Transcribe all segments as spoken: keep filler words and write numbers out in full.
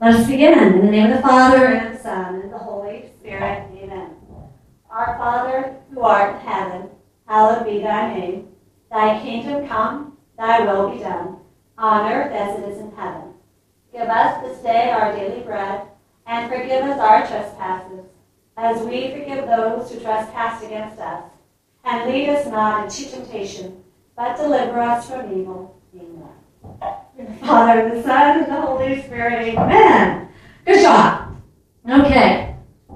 Let us begin. In the name of the Father, and of the Son, and of the Holy Spirit. Amen. Our Father, who art in heaven, hallowed be thy name. Thy kingdom come, thy will be done, on earth as it is in heaven. Give us this day our daily bread, and forgive us our trespasses, as we forgive those who trespass against us. And lead us not into temptation, but deliver us from evil. Amen. In the Father, and the Son, and the Holy Spirit. Amen. Good job. Okay.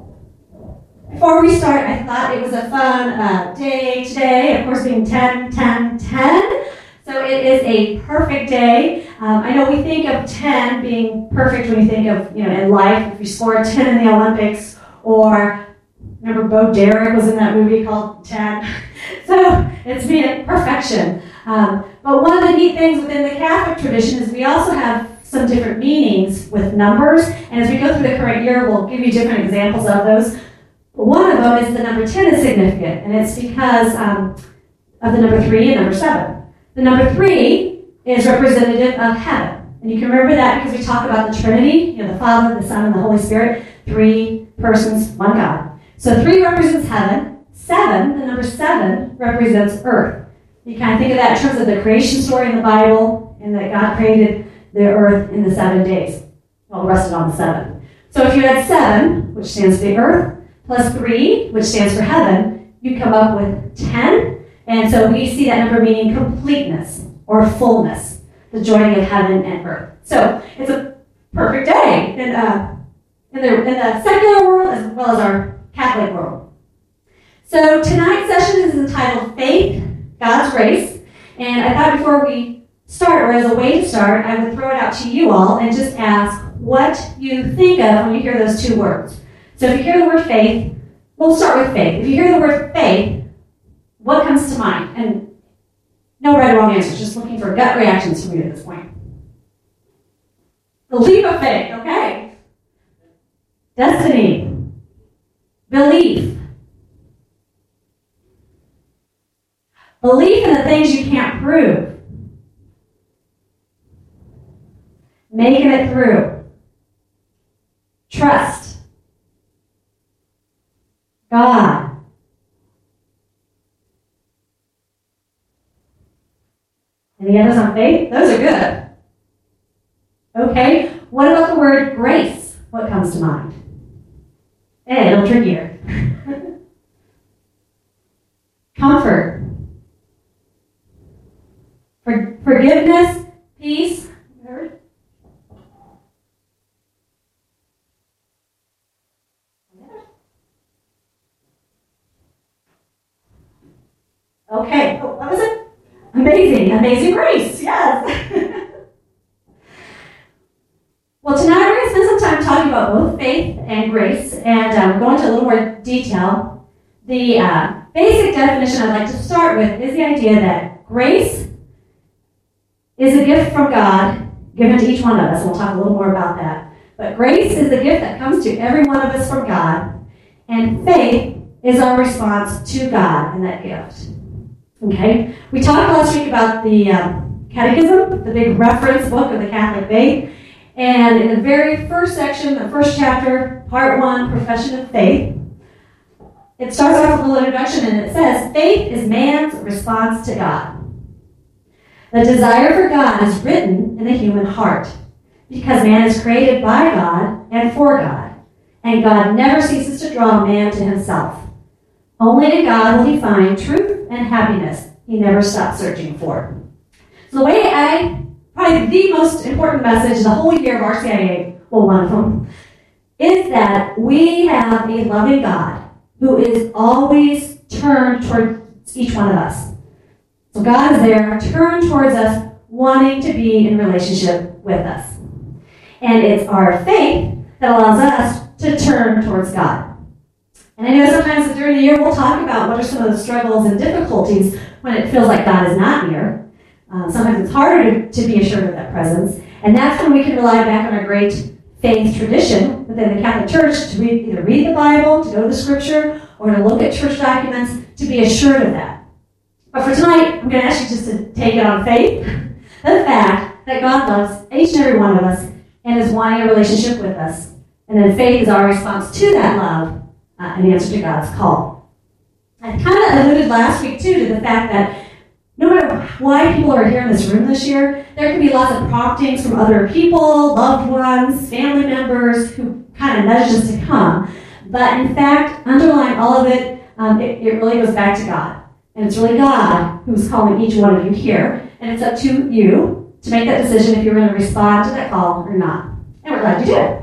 Before we start, I thought it was a fun uh, day today, of course being ten, ten, ten. So it is a perfect day. Um, I know we think of ten being perfect when you think of, you know, in life, if you score a ten in the Olympics, or remember Bo Derek was in that movie called ten. So it's being perfection. Um, but one of the neat things within the Catholic tradition is we also have some different meanings with numbers. And as we go through the current year, we'll give you different examples of those. But one of them is the number ten is significant. And it's because um, of the number three and number seven. The number three is representative of heaven. And you can remember that because we talk about the Trinity, you know, the Father, the Son, and the Holy Spirit. Three persons, one God. So three represents heaven. Seven, the number seven, represents earth. You kind of think of that in terms of the creation story in the Bible, and that God created the earth in the seven days. Well, rested on the seventh. So if you had seven, which stands for the earth, plus three, which stands for heaven, you come up with ten. And so we see that number meaning completeness or fullness, the joining of heaven and earth. So it's a perfect day in, uh, in, the, in the secular world as well as our Catholic world. So tonight's session is entitled Faith, God's Grace. And I thought before we start, or as a way to start, I would throw it out to you all and just ask what you think of when you hear those two words. So if you hear the word faith, we'll start with faith. If you hear the word faith, what comes to mind? And no right or wrong answers, just looking for gut reactions from you at this point. The leap of faith, okay. Destiny. Belief. Belief in the things you can't prove. Making it through. Trust. God. Any others on faith? Those are good. Okay. What about the word grace? What comes to mind? Hey, a little trickier. Comfort. For, forgiveness, peace. Heard? Okay. Oh, what was it? Amazing. Amazing grace. Yes. Well, tonight we're going to spend some time talking about both faith and grace, and um, go into a little more detail. The uh, basic definition I'd like to start with is the idea that grace is a gift from God given to each one of us. And we'll talk a little more about that. But grace is the gift that comes to every one of us from God. And faith is our response to God and that gift. Okay? We talked last week about the um, Catechism, the big reference book of the Catholic faith. And in the very first section, the first chapter, part one, Profession of Faith, it starts off with a little introduction and it says, faith is man's response to God. The desire for God is written in the human heart because man is created by God and for God, and God never ceases to draw man to himself. Only in God will he find truth and happiness he never stops searching for. So the way I, probably the most important message the whole year of R C I A, well, one of them, is that we have a loving God who is always turned towards each one of us. So God is there, turned towards us, wanting to be in relationship with us. And it's our faith that allows us to turn towards God. And I know sometimes during the year we'll talk about what are some of the struggles and difficulties when it feels like God is not near. Um, sometimes it's harder to, to be assured of that presence. And that's when we can rely back on our great faith tradition within the Catholic Church to read, either read the Bible, to go to the Scripture, or to look at church documents to be assured of that. But for tonight, I'm going to ask you just to take it on faith, the fact that God loves each and every one of us, and is wanting a relationship with us. And then faith is our response to that love, uh, an answer to God's call. I kind of alluded last week, too, to the fact that no matter why people are here in this room this year, there can be lots of promptings from other people, loved ones, family members who kind of nudge us to come. But in fact, underlying all of it, um, it, it really goes back to God. And it's really God who's calling each one of you here. And it's up to you to make that decision if you're going to respond to that call or not. And we're glad you did.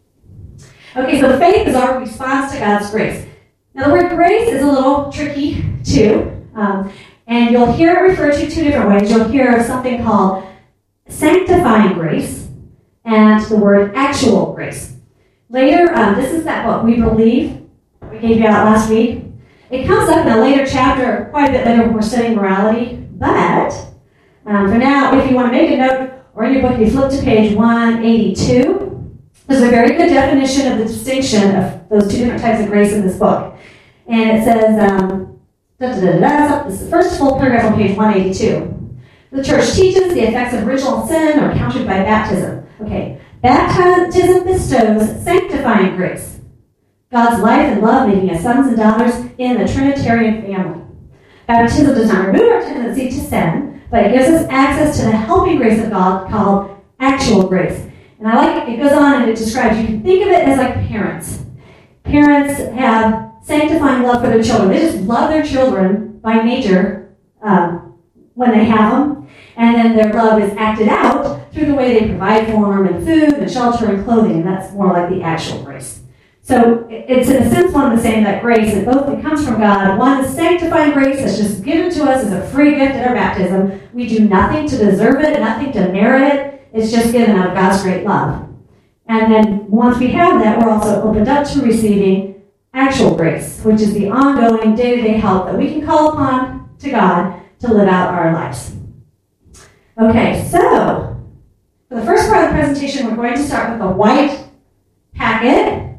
Okay, so faith is our response to God's grace. Now, the word grace is a little tricky, too. Um, and you'll hear it referred to two different ways. You'll hear of something called sanctifying grace and the word actual grace. Later, um, this is that book, We Believe, we gave you out last week. It comes up in a later chapter, quite a bit later when we're studying morality. But um, for now, if you want to make a note, or in your book, you flip to page one eighty-two. There's a very good definition of the distinction of those two different types of grace in this book. And it says, um, da, da, da, da, this is the first full paragraph on page one eighty-two. The church teaches the effects of original sin are countered by baptism. Okay, baptism bestows sanctifying grace, God's life and love making us sons and daughters in the Trinitarian family. Baptism does not remove our tendency to sin, but it gives us access to the helping grace of God called actual grace. And I like it, it goes on and it describes, you can think of it as like parents. Parents have sanctifying love for their children. They just love their children by nature um, when they have them. And then their love is acted out through the way they provide for them and food and shelter and clothing. And that's more like the actual grace. So it's in a sense one and the same, that grace. It both it comes from God. One is sanctifying grace that's just given to us as a free gift at our baptism. We do nothing to deserve it, nothing to merit it. It's just given out of God's great love. And then once we have that, we're also opened up to receiving actual grace, which is the ongoing day-to-day help that we can call upon to God to live out our lives. Okay, so for the first part of the presentation, we're going to start with the white packet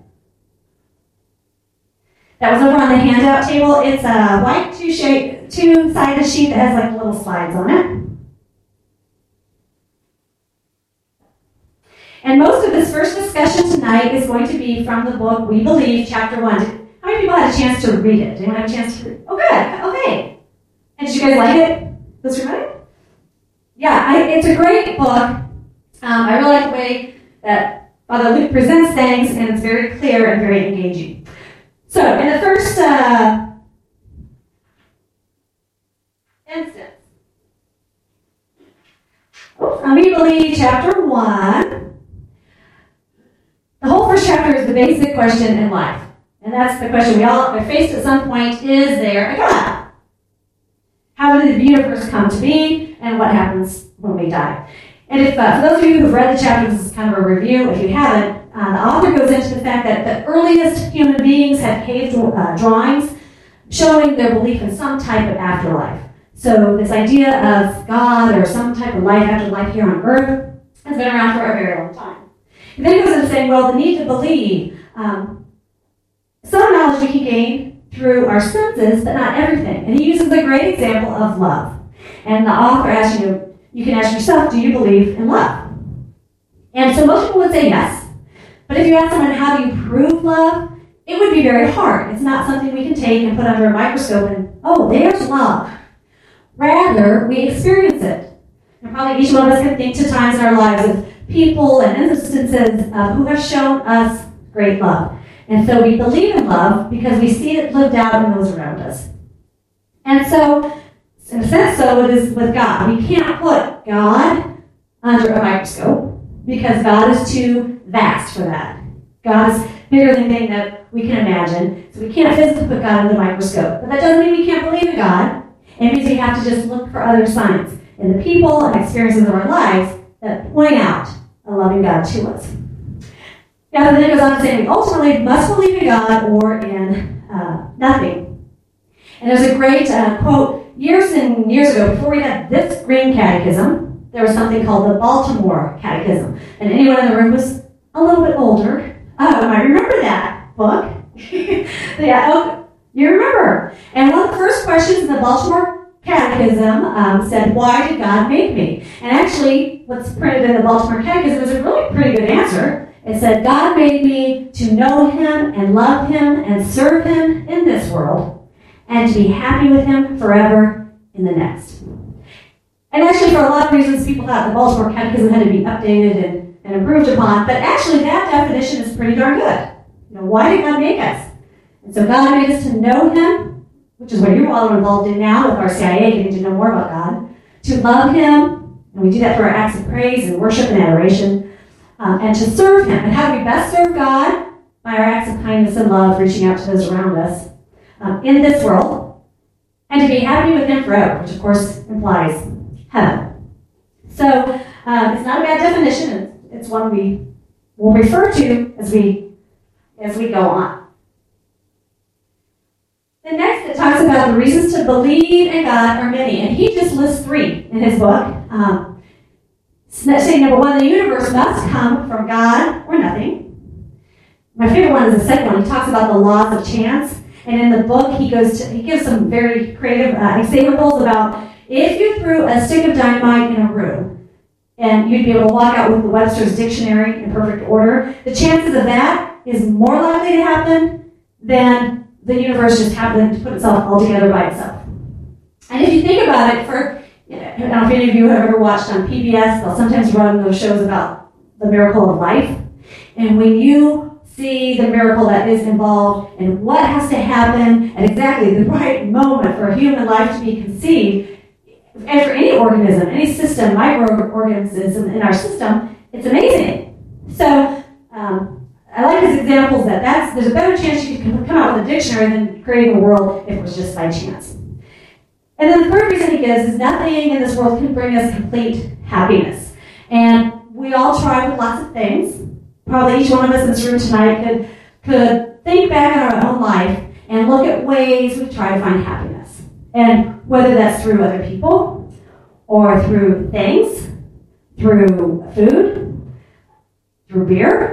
that was over on the handout table. It's a white two-shape, two-sided sheet that has like little slides on it. And most of this first discussion tonight is going to be from the book We Believe, chapter one. How many people had a chance to read it? Did anyone have a chance to read it? Oh, good. Okay. And did you guys like it? This remember? Yeah, I, it's a great book. Um, I really like the way that Father Luke presents things, and it's very clear and very engaging. So, in the first uh, instance, oops, We Believe, chapter one. The whole first chapter is the basic question in life. And that's the question we all are faced at some point. Is there a God? How did the universe come to be? And what happens when we die? And if, uh, for those of you who've read the chapter, this is kind of a review. If you haven't, uh, the author goes into the fact that the earliest human beings had cave uh, drawings showing their belief in some type of afterlife. So this idea of God or some type of life after life here on earth has been around for a very long time. He then goes into saying, well, the need to believe. Um, some knowledge we can gain through our senses, but not everything. And he uses a great example of love. And the author asks you, you can ask yourself, do you believe in love? And so most people would say yes. But if you ask someone, how do you prove love? It would be very hard. It's not something we can take and put under a microscope and, oh, there's love. Rather, we experience it. And probably each one of us can think to times in our lives of people and instances uh, who have shown us great love. And so we believe in love because we see it lived out in those around us. And so, in a sense, so it is with God. We can't put God under a microscope because God is too vast for that. God is bigger than anything that we can imagine. So we can't physically put God under the microscope. But that doesn't mean we can't believe in God. It means we have to just look for other signs in the people and experiences of our lives that point out a loving God to us. Now, then it goes on to say we ultimately must believe in God or in uh, nothing. And there's a great uh, quote, years and years ago, before we had this green catechism, there was something called the Baltimore Catechism. And anyone in the room was a little bit older. Oh, I remember that book. Yeah, oh, you remember. And one of the first questions in the Baltimore Catechism um, said, why did God make me? And actually, what's printed in the Baltimore Catechism is a really pretty good answer. It said, God made me to know him and love him and serve him in this world and to be happy with him forever in the next. And actually, for a lot of reasons, people thought the Baltimore Catechism had to be updated and, and improved upon, but actually that definition is pretty darn good. You know, why did God make us? And so God made us to know him, which is what you're all involved in now with R C I A, getting to know more about God, to love him, and we do that through our acts of praise and worship and adoration, um, and to serve him. And how do we best serve God? By our acts of kindness and love, reaching out to those around us um, in this world, and to be happy with him forever, which of course implies heaven. So um, it's not a bad definition. It's one we will refer to as we as we go on. The next, it talks about the reasons to believe in God are many, and he just lists three in his book. Um, saying number one, the universe must come from God or nothing. My favorite one is the second one. He talks about the laws of chance, and in the book he goes to he gives some very creative uh, examples about if you threw a stick of dynamite in a room, and you'd be able to walk out with the Webster's Dictionary in perfect order, the chances of that is more likely to happen than the universe just happened to put itself all together by itself. And if you think about it, for you know, I don't know if any of you have ever watched on P B S, they'll sometimes run those shows about the miracle of life. And when you see the miracle that is involved and what has to happen at exactly the right moment for a human life to be conceived, and for any organism, any system, microorganisms in our system, it's amazing. So um, I like his examples that that's, there's a better chance you could come out with a dictionary than creating a world if it was just by chance. And then the third reason he gives is nothing in this world can bring us complete happiness. And we all try with lots of things. Probably each one of us in this room tonight could, could think back on our own life and look at ways we try to find happiness. And whether that's through other people, or through things, through food, through beer.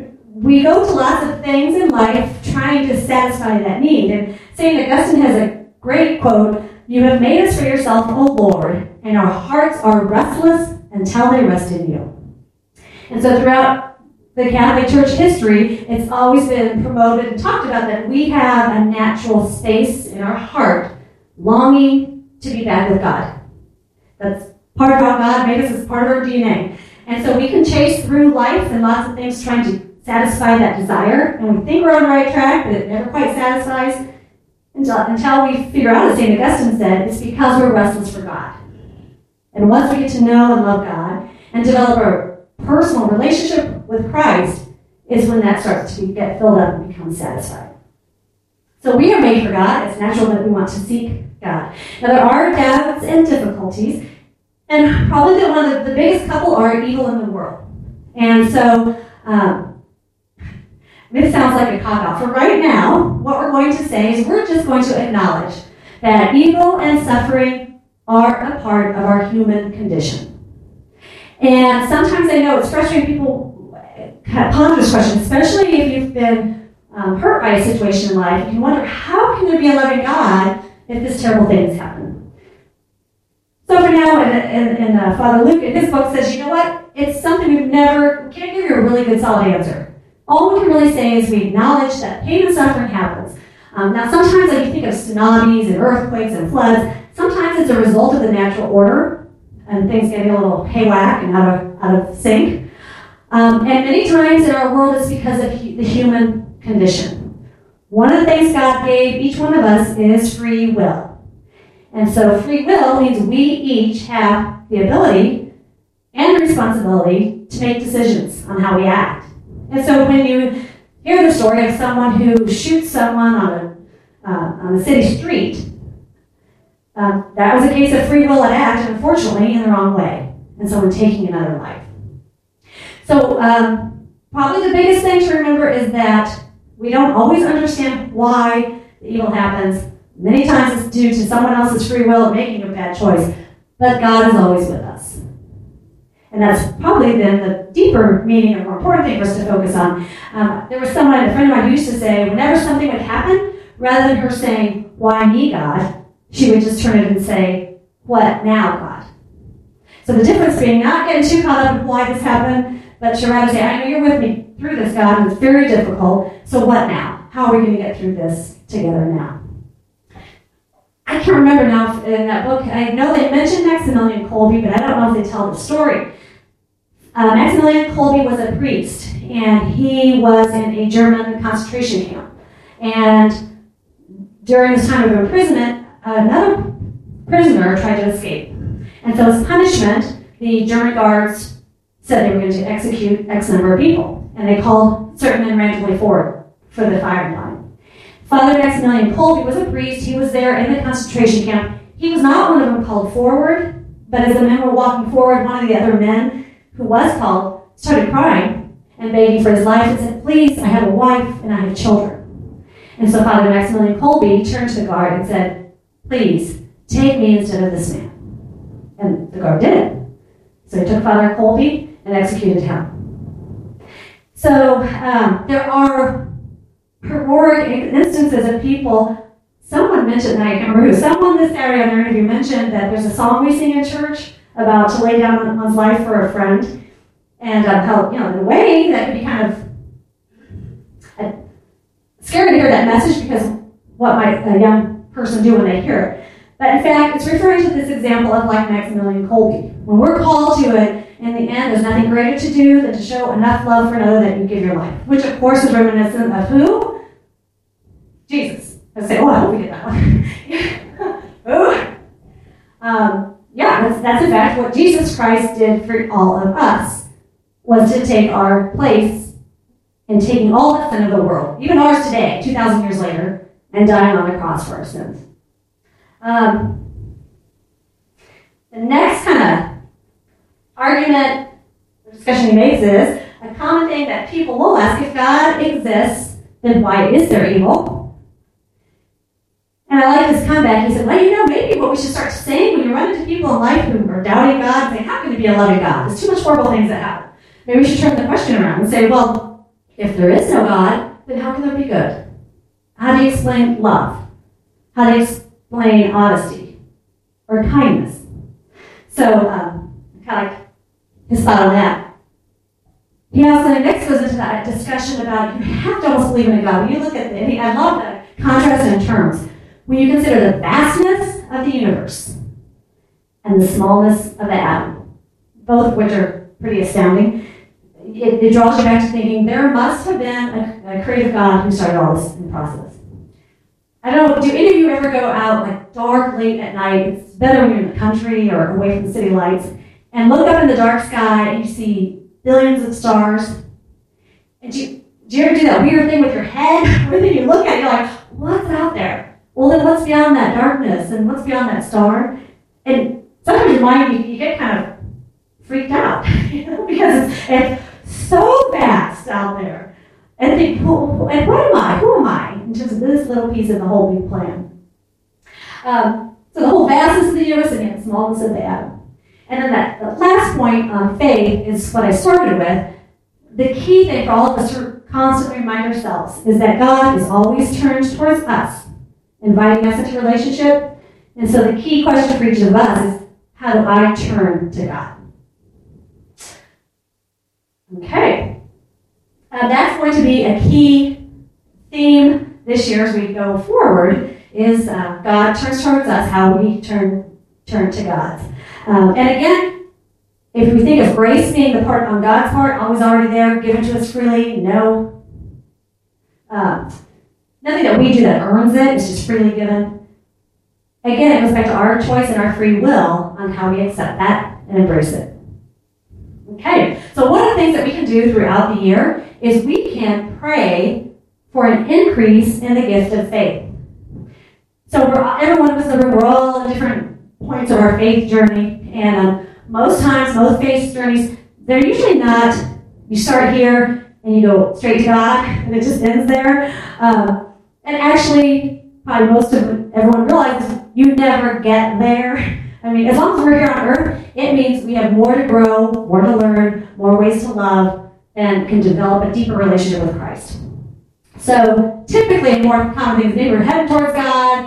We go to lots of things in life trying to satisfy that need. And Saint Augustine has a great quote, "You have made us for yourself, O Lord, and our hearts are restless until they rest in you." And so throughout the Catholic Church history, it's always been promoted and talked about that we have a natural space in our heart longing to be back with God. That's part of how God made us, as part of our D N A. And so we can chase through life and lots of things trying to satisfy that desire, and we think we're on the right track, but it never quite satisfies until, until we figure out, as Saint Augustine said, it's because we're restless for God. And once we get to know and love God and develop a personal relationship with Christ, is when that starts to get filled up and become satisfied. So we are made for God. It's natural that we want to seek God. Now there are doubts and difficulties, and probably the, one of the, the biggest couple are evil in the world. And so, um, this sounds like a cop-out. For right now, what we're going to say is we're just going to acknowledge that evil and suffering are a part of our human condition. And sometimes I know it's frustrating people kind of ponder this question, especially if you've been um, hurt by a situation in life. You wonder, how can there be a loving God if this terrible thing has happened? So for now, and, and, and uh, Father Luke in his book says, you know what? It's something we've never, we can't give you a really good solid answer. All we can really say is we acknowledge that pain and suffering happens. Um, now, sometimes like you think of tsunamis and earthquakes and floods, sometimes it's a result of the natural order and things getting a little haywhack and out of, out of sync. Um, and many times in our world it's because of hu- the human condition. One of the things God gave each one of us is free will. And so free will means we each have the ability and the responsibility to make decisions on how we act. And so when you hear the story of someone who shoots someone on a uh, on the city street, um, that was a case of free will and act, unfortunately, in the wrong way, and someone taking another life. So um, probably the biggest thing to remember is that we don't always understand why the evil happens. Many times it's due to someone else's free will of making a bad choice, but God is always with us. And that's probably then the deeper meaning and more important thing for us to focus on. Um, there was someone, a friend of mine who used to say, whenever something would happen, rather than her saying, "Why me, God?" she would just turn it and say, "What now, God?" So the difference being not getting too caught up in why this happened, but to rather say, "I know you're with me through this, God, and it's very difficult, so what now? How are we going to get through this together now?" I can't remember now if in that book, I know they mentioned Maximilian Kolbe, but I don't know if they tell the story. Uh, Maximilian Kolbe was a priest, and he was in a German concentration camp. And during this time of imprisonment, another prisoner tried to escape. And so as punishment, the German guards said they were going to execute X number of people. And they called certain men randomly forward for the firing line. Father Maximilian Kolbe was a priest. He was there in the concentration camp. He was not one of them called forward, but as the men were walking forward, one of the other men who was called started crying and begging for his life and said, "Please, I have a wife and I have children." And so Father Maximilian Kolbe turned to the guard and said, "Please, take me instead of this man." And the guard did it. So he took Father Kolbe and executed him. So um, there are heroic instances of people. Someone mentioned, I can't remember who, someone this area in their interview mentioned that there's a song we sing in church about to lay down one's life for a friend, and um, how, you know, in a way that could be kind of uh, scary to hear that message, because what might a young person do when they hear it? But in fact, it's referring to this example of like Maximilian Kolbe. When we're called to it, in the end, there's nothing greater to do than to show enough love for another that you give your life, which of course is reminiscent of who? Jesus. I say, oh, I hope we get that one. Ooh. Um, Yeah, that's, that's in fact what Jesus Christ did for all of us, was to take our place in taking all the sin of the world, even ours today, two thousand years later, and dying on the cross for our sins. Um, the next kind of argument or discussion he makes is, a common thing that people will ask, if God exists, then why is there evil? And I like his comeback. He said, well, you know, maybe what we should start saying when you run into people in life who are doubting God, saying, how can it be a loving God? There's too much horrible things that happen. Maybe we should turn the question around and say, well, if there is no God, then how can there be good? How do you explain love? How do you explain honesty or kindness? So, um, kind of like his thought on that. He also next goes into that discussion about you have to almost believe in a God. When you look at the, I love the contrast in terms. When you consider the vastness of the universe and the smallness of the atom, both of which are pretty astounding, it, it draws you back to thinking there must have been a, a creative God who started all this in the process. I don't know, do any of you ever go out like dark, late at night? It's better when you're in the country or away from the city lights, and look up in the dark sky and you see billions of stars. And do you, do you ever do that weird thing with your head? Where then you look at it, you're like, what's out there? Well, then what's beyond that darkness and what's beyond that star? And sometimes your mind, you, you get kind of freaked out, you know, because it's, it's so vast out there. And think, who, and what am I? Who am I in terms of this little piece of the whole big plan? Um, so the whole vastness of the universe and yet the smallness of the atom. And then that the last point on faith is what I started with. The key thing for all of us to constantly remind ourselves is that God is always turned towards us, inviting us into relationship. And so the key question for each of us is, how do I turn to God? Okay. Uh, that's going to be a key theme this year as we go forward, is uh, God turns towards us, how we turn, turn to God. Um, and again, if we think of grace being the part on God's part, always already there, given to us freely, no. Um, Nothing that we do that earns it, it's just freely given. Again, it goes back to our choice and our free will on how we accept that and embrace it. Okay, so one of the things that we can do throughout the year is we can pray for an increase in the gift of faith. So we're, every one of us in the room, we're all at different points of our faith journey, and um, most times, most faith journeys, they're usually not, you start here and you go straight to God, and it just ends there. Um, And actually, probably most of everyone realizes you never get there. I mean, as long as we're here on earth, it means we have more to grow, more to learn, more ways to love, and can develop a deeper relationship with Christ. So typically, more common things, maybe we're heading towards God,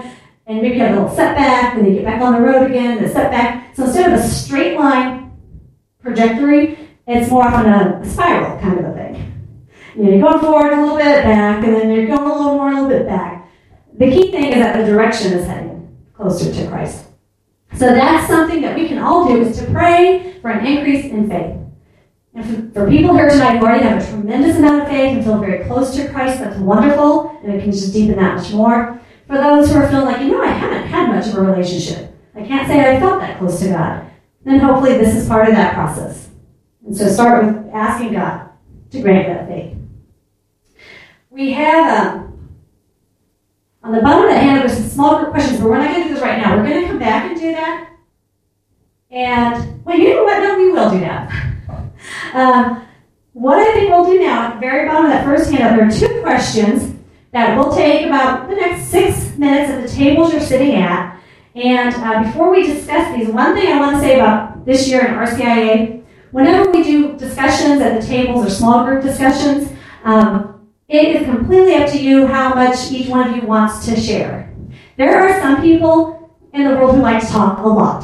and maybe you have a little setback, and you get back on the road again, the setback. So instead of a straight line trajectory, it's more often a, a spiral kind of a thing. You know, you're going forward a little bit, back, and then you're going a little more, a little bit back. The key thing is that the direction is heading closer to Christ. So that's something that we can all do, is to pray for an increase in faith. And for, for people here tonight who already have a tremendous amount of faith and feel very close to Christ, that's wonderful, and it can just deepen that much more. For those who are feeling like, you know, I haven't had much of a relationship, I can't say I felt that close to God, then hopefully this is part of that process. And so start with asking God to grant that faith. We have, um, on the bottom of that hand, there's some small group questions, but we're not going to do this right now. We're going to come back and do that. And, well, you know what? No, we will do that. um, what I think we'll do now, at the very bottom of that first handout, there are two questions that will take about the next six minutes at the tables you're sitting at. And uh, before we discuss these, one thing I want to say about this year in R C I A, whenever we do discussions at the tables or small group discussions, um, it is completely up to you how much each one of you wants to share. There are some people in the world who like to talk a lot.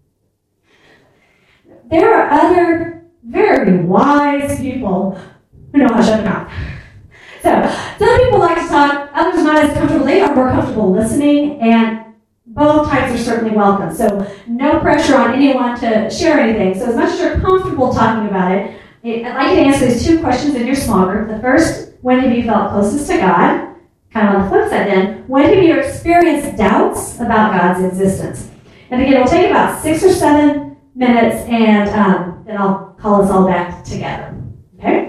There are other very wise people who know how to shut their mouth. So, some people like to talk, others not as comfortable. They are more comfortable listening, and both types are certainly welcome. So, no pressure on anyone to share anything. So, as much as you're comfortable talking about it, I'd like you to answer these two questions in your small group. The first, when have you felt closest to God? Kind of on the flip side then, when have you experienced doubts about God's existence? And again, it'll take about six or seven minutes, and um, then I'll call us all back together. Okay?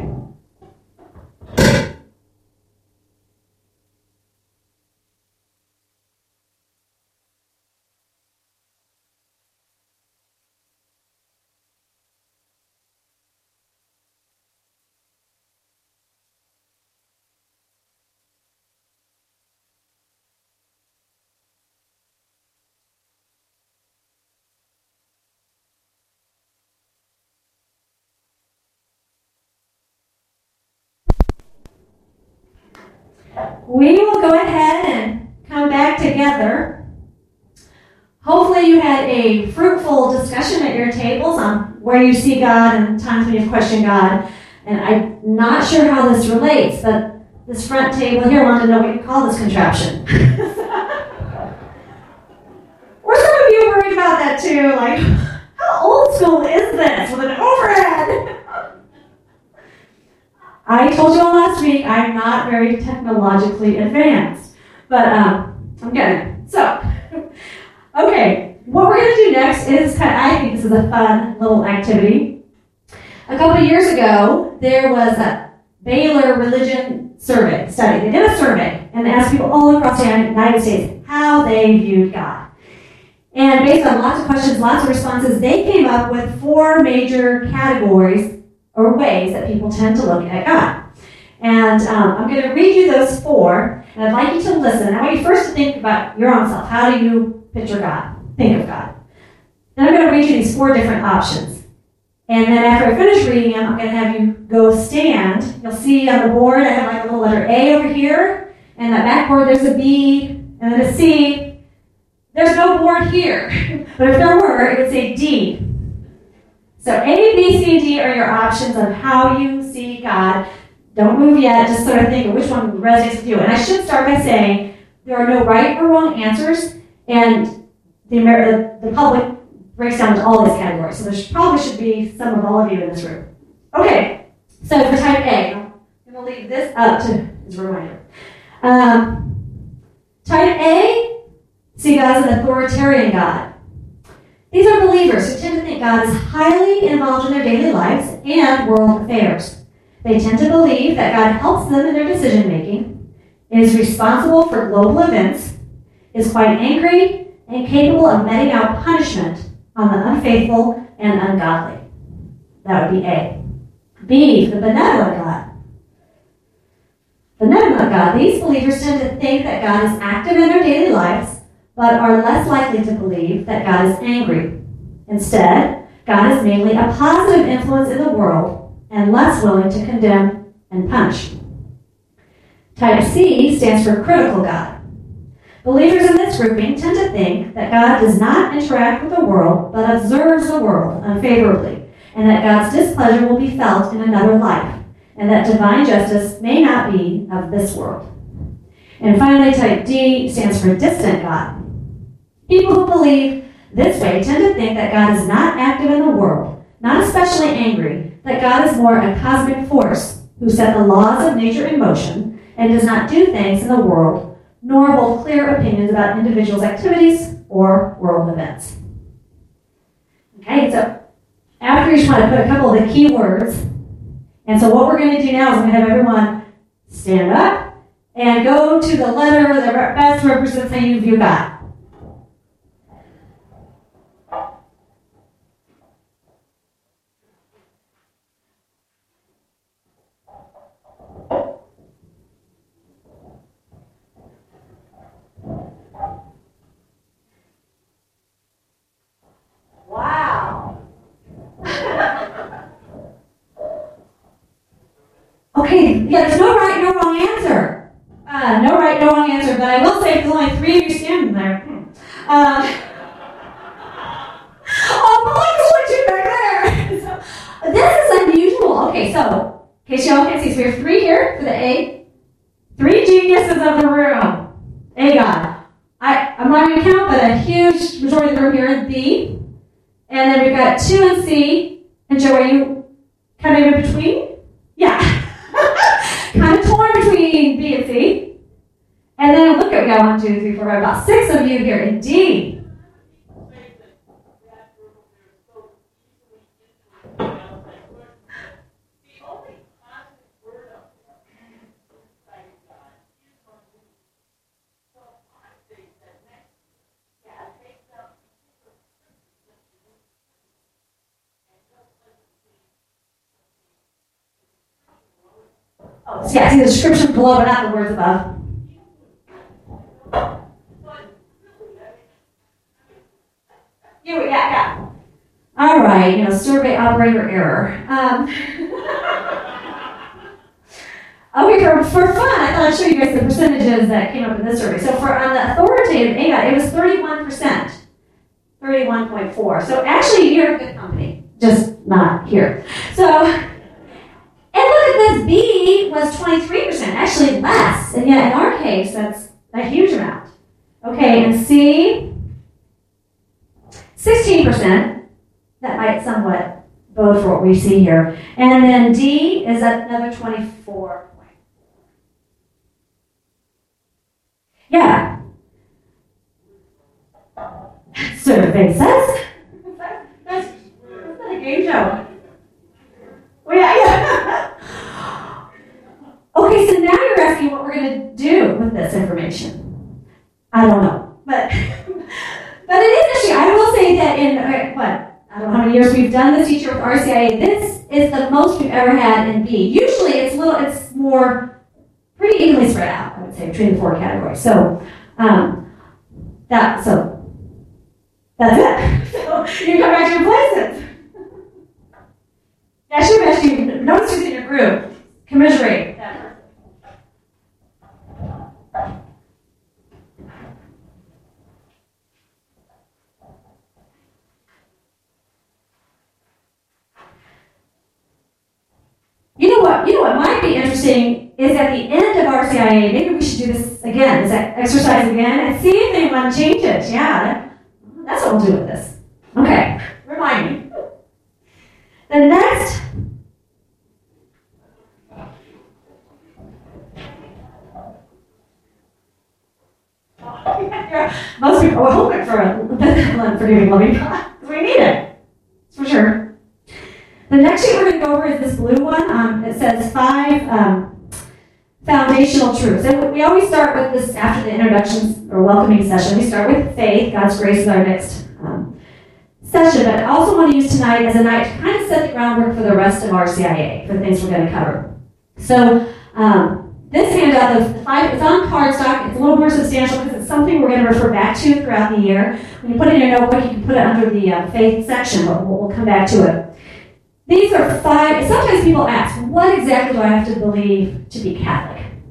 We will go ahead and come back together. Hopefully you had a fruitful discussion at your tables on where you see God and times when you've questioned God. And I'm not sure how this relates, but this front table here wanted to know what you call this contraption. Were some of you worried about that too? Like, how old school is this with an overhead? I told you all last week, I'm not very technologically advanced, but um, I'm getting it. So, okay, what we're going to do next is, kind of, I think this is a fun little activity. A couple of years ago, there was a Baylor religion survey study. They did a survey, and they asked people all across the United States how they viewed God. And based on lots of questions, lots of responses, they came up with four major categories or ways that people tend to look at God. And um, I'm going to read you those four, and I'd like you to listen. I want you first to think about your own self. How do you picture God? Think of God. Then I'm going to read you these four different options. And then after I finish reading them, I'm going to have you go stand. You'll see on the board I have like a little letter A over here, and that back board there's a B, and then a C. There's no board here, but if there were, it would say D. So A, B, C, D are your options of how you see God. Don't move yet, just sort of think of which one resonates with you. And I should start by saying there are no right or wrong answers, and the, Amer- the public breaks down into all these categories. So there should, probably should be some of all of you in this room. Okay, so for type A, I'm going to leave this up to as a reminder. Um, type A, see God as an authoritarian God. These are believers who tend to think God is highly involved in their daily lives and world affairs. They tend to believe that God helps them in their decision-making, is responsible for global events, is quite angry, and capable of meting out punishment on the unfaithful and ungodly. That would be A. B, the benevolent God. Benevolent God. These believers tend to think that God is active in their daily lives, but are less likely to believe that God is angry. Instead, God is mainly a positive influence in the world and less willing to condemn and punish. Type C stands for critical God. Believers in this grouping tend to think that God does not interact with the world, but observes the world unfavorably, and that God's displeasure will be felt in another life, and that divine justice may not be of this world. And finally, type D stands for distant God. People who believe this way tend to think that God is not active in the world, not especially angry, that God is more a cosmic force who set the laws of nature in motion and does not do things in the world, nor hold clear opinions about individuals' activities or world events. Okay, so after each one, I put a couple of the key words. And so what we're going to do now is I'm going to have everyone stand up and go to the letter that best represents how you view God. Wow. Okay, yeah, there's no right, no wrong answer. Uh, no right, no wrong answer, but I will say if there's only three of you standing there. Hmm. Uh, oh, look at you back there. So, this is unusual. Okay, so, in case y'all can't see, so we have three here for the A. Three geniuses of the room. A God. I, I'm not going to count, but a huge majority of the room here is B. And then we've got two and C. And Joe, are you kind of in between? Yeah. Kind of torn between B and C. And then look at, we got one, two, three, four, five, about six of you here in D. Oh, yeah, see the description below, but not the words above. Yeah, yeah, yeah. All right, you know, survey operator error. Um, okay, for, for fun, I thought I'd show you guys the percentages that came up in this survey. So for on the authoritative A God, it was thirty-one percent, thirty-one point four. So actually, you're a good company, just not here. So. And look at this, B was twenty-three percent, actually less. And yet in our case, that's a huge amount. Okay, and C, sixteen percent. That might somewhat bode for what we see here. And then D is at another twenty-four. Yeah. Survey says. That's, that's not a game show. Well, yeah, yeah. Okay, so now you're asking what we're going to do with this information. I don't know, but but it is interesting. I will say that in uh, what I don't know how many years we've done this teacher with R C I A. This is the most we've ever had in B. Usually, it's little, it's more pretty evenly spread out. I would say between the four categories. So um, that so that's it. So you can come back to your places. I should have asked you, notice who's in your group. Commiserate that person. You know what? You know what might be interesting is at the end of R C I A, maybe we should do this again, this exercise again, and see if anyone changes. Yeah, that, that's what we'll do with this. Okay, remind me. The next most people are hoping for a forgiving, loving God. We need it. That's for sure. The next sheet we're going to go over is this blue one. Um, it says five um, foundational truths. And we always start with this after the introductions or welcoming session. We start with faith. God's grace is our next um, session. But I also want to use tonight as a night to kind of set the groundwork for the rest of R C I A, for the things we're going to cover. So um, this handout, the five, it's on cardstock. It's a little more substantial because it's something we're going to refer back to throughout the year. When you put it in your notebook, you can put it under the uh, faith section, but we'll, we'll come back to it. These are five. Sometimes people ask, what exactly do I have to believe to be Catholic?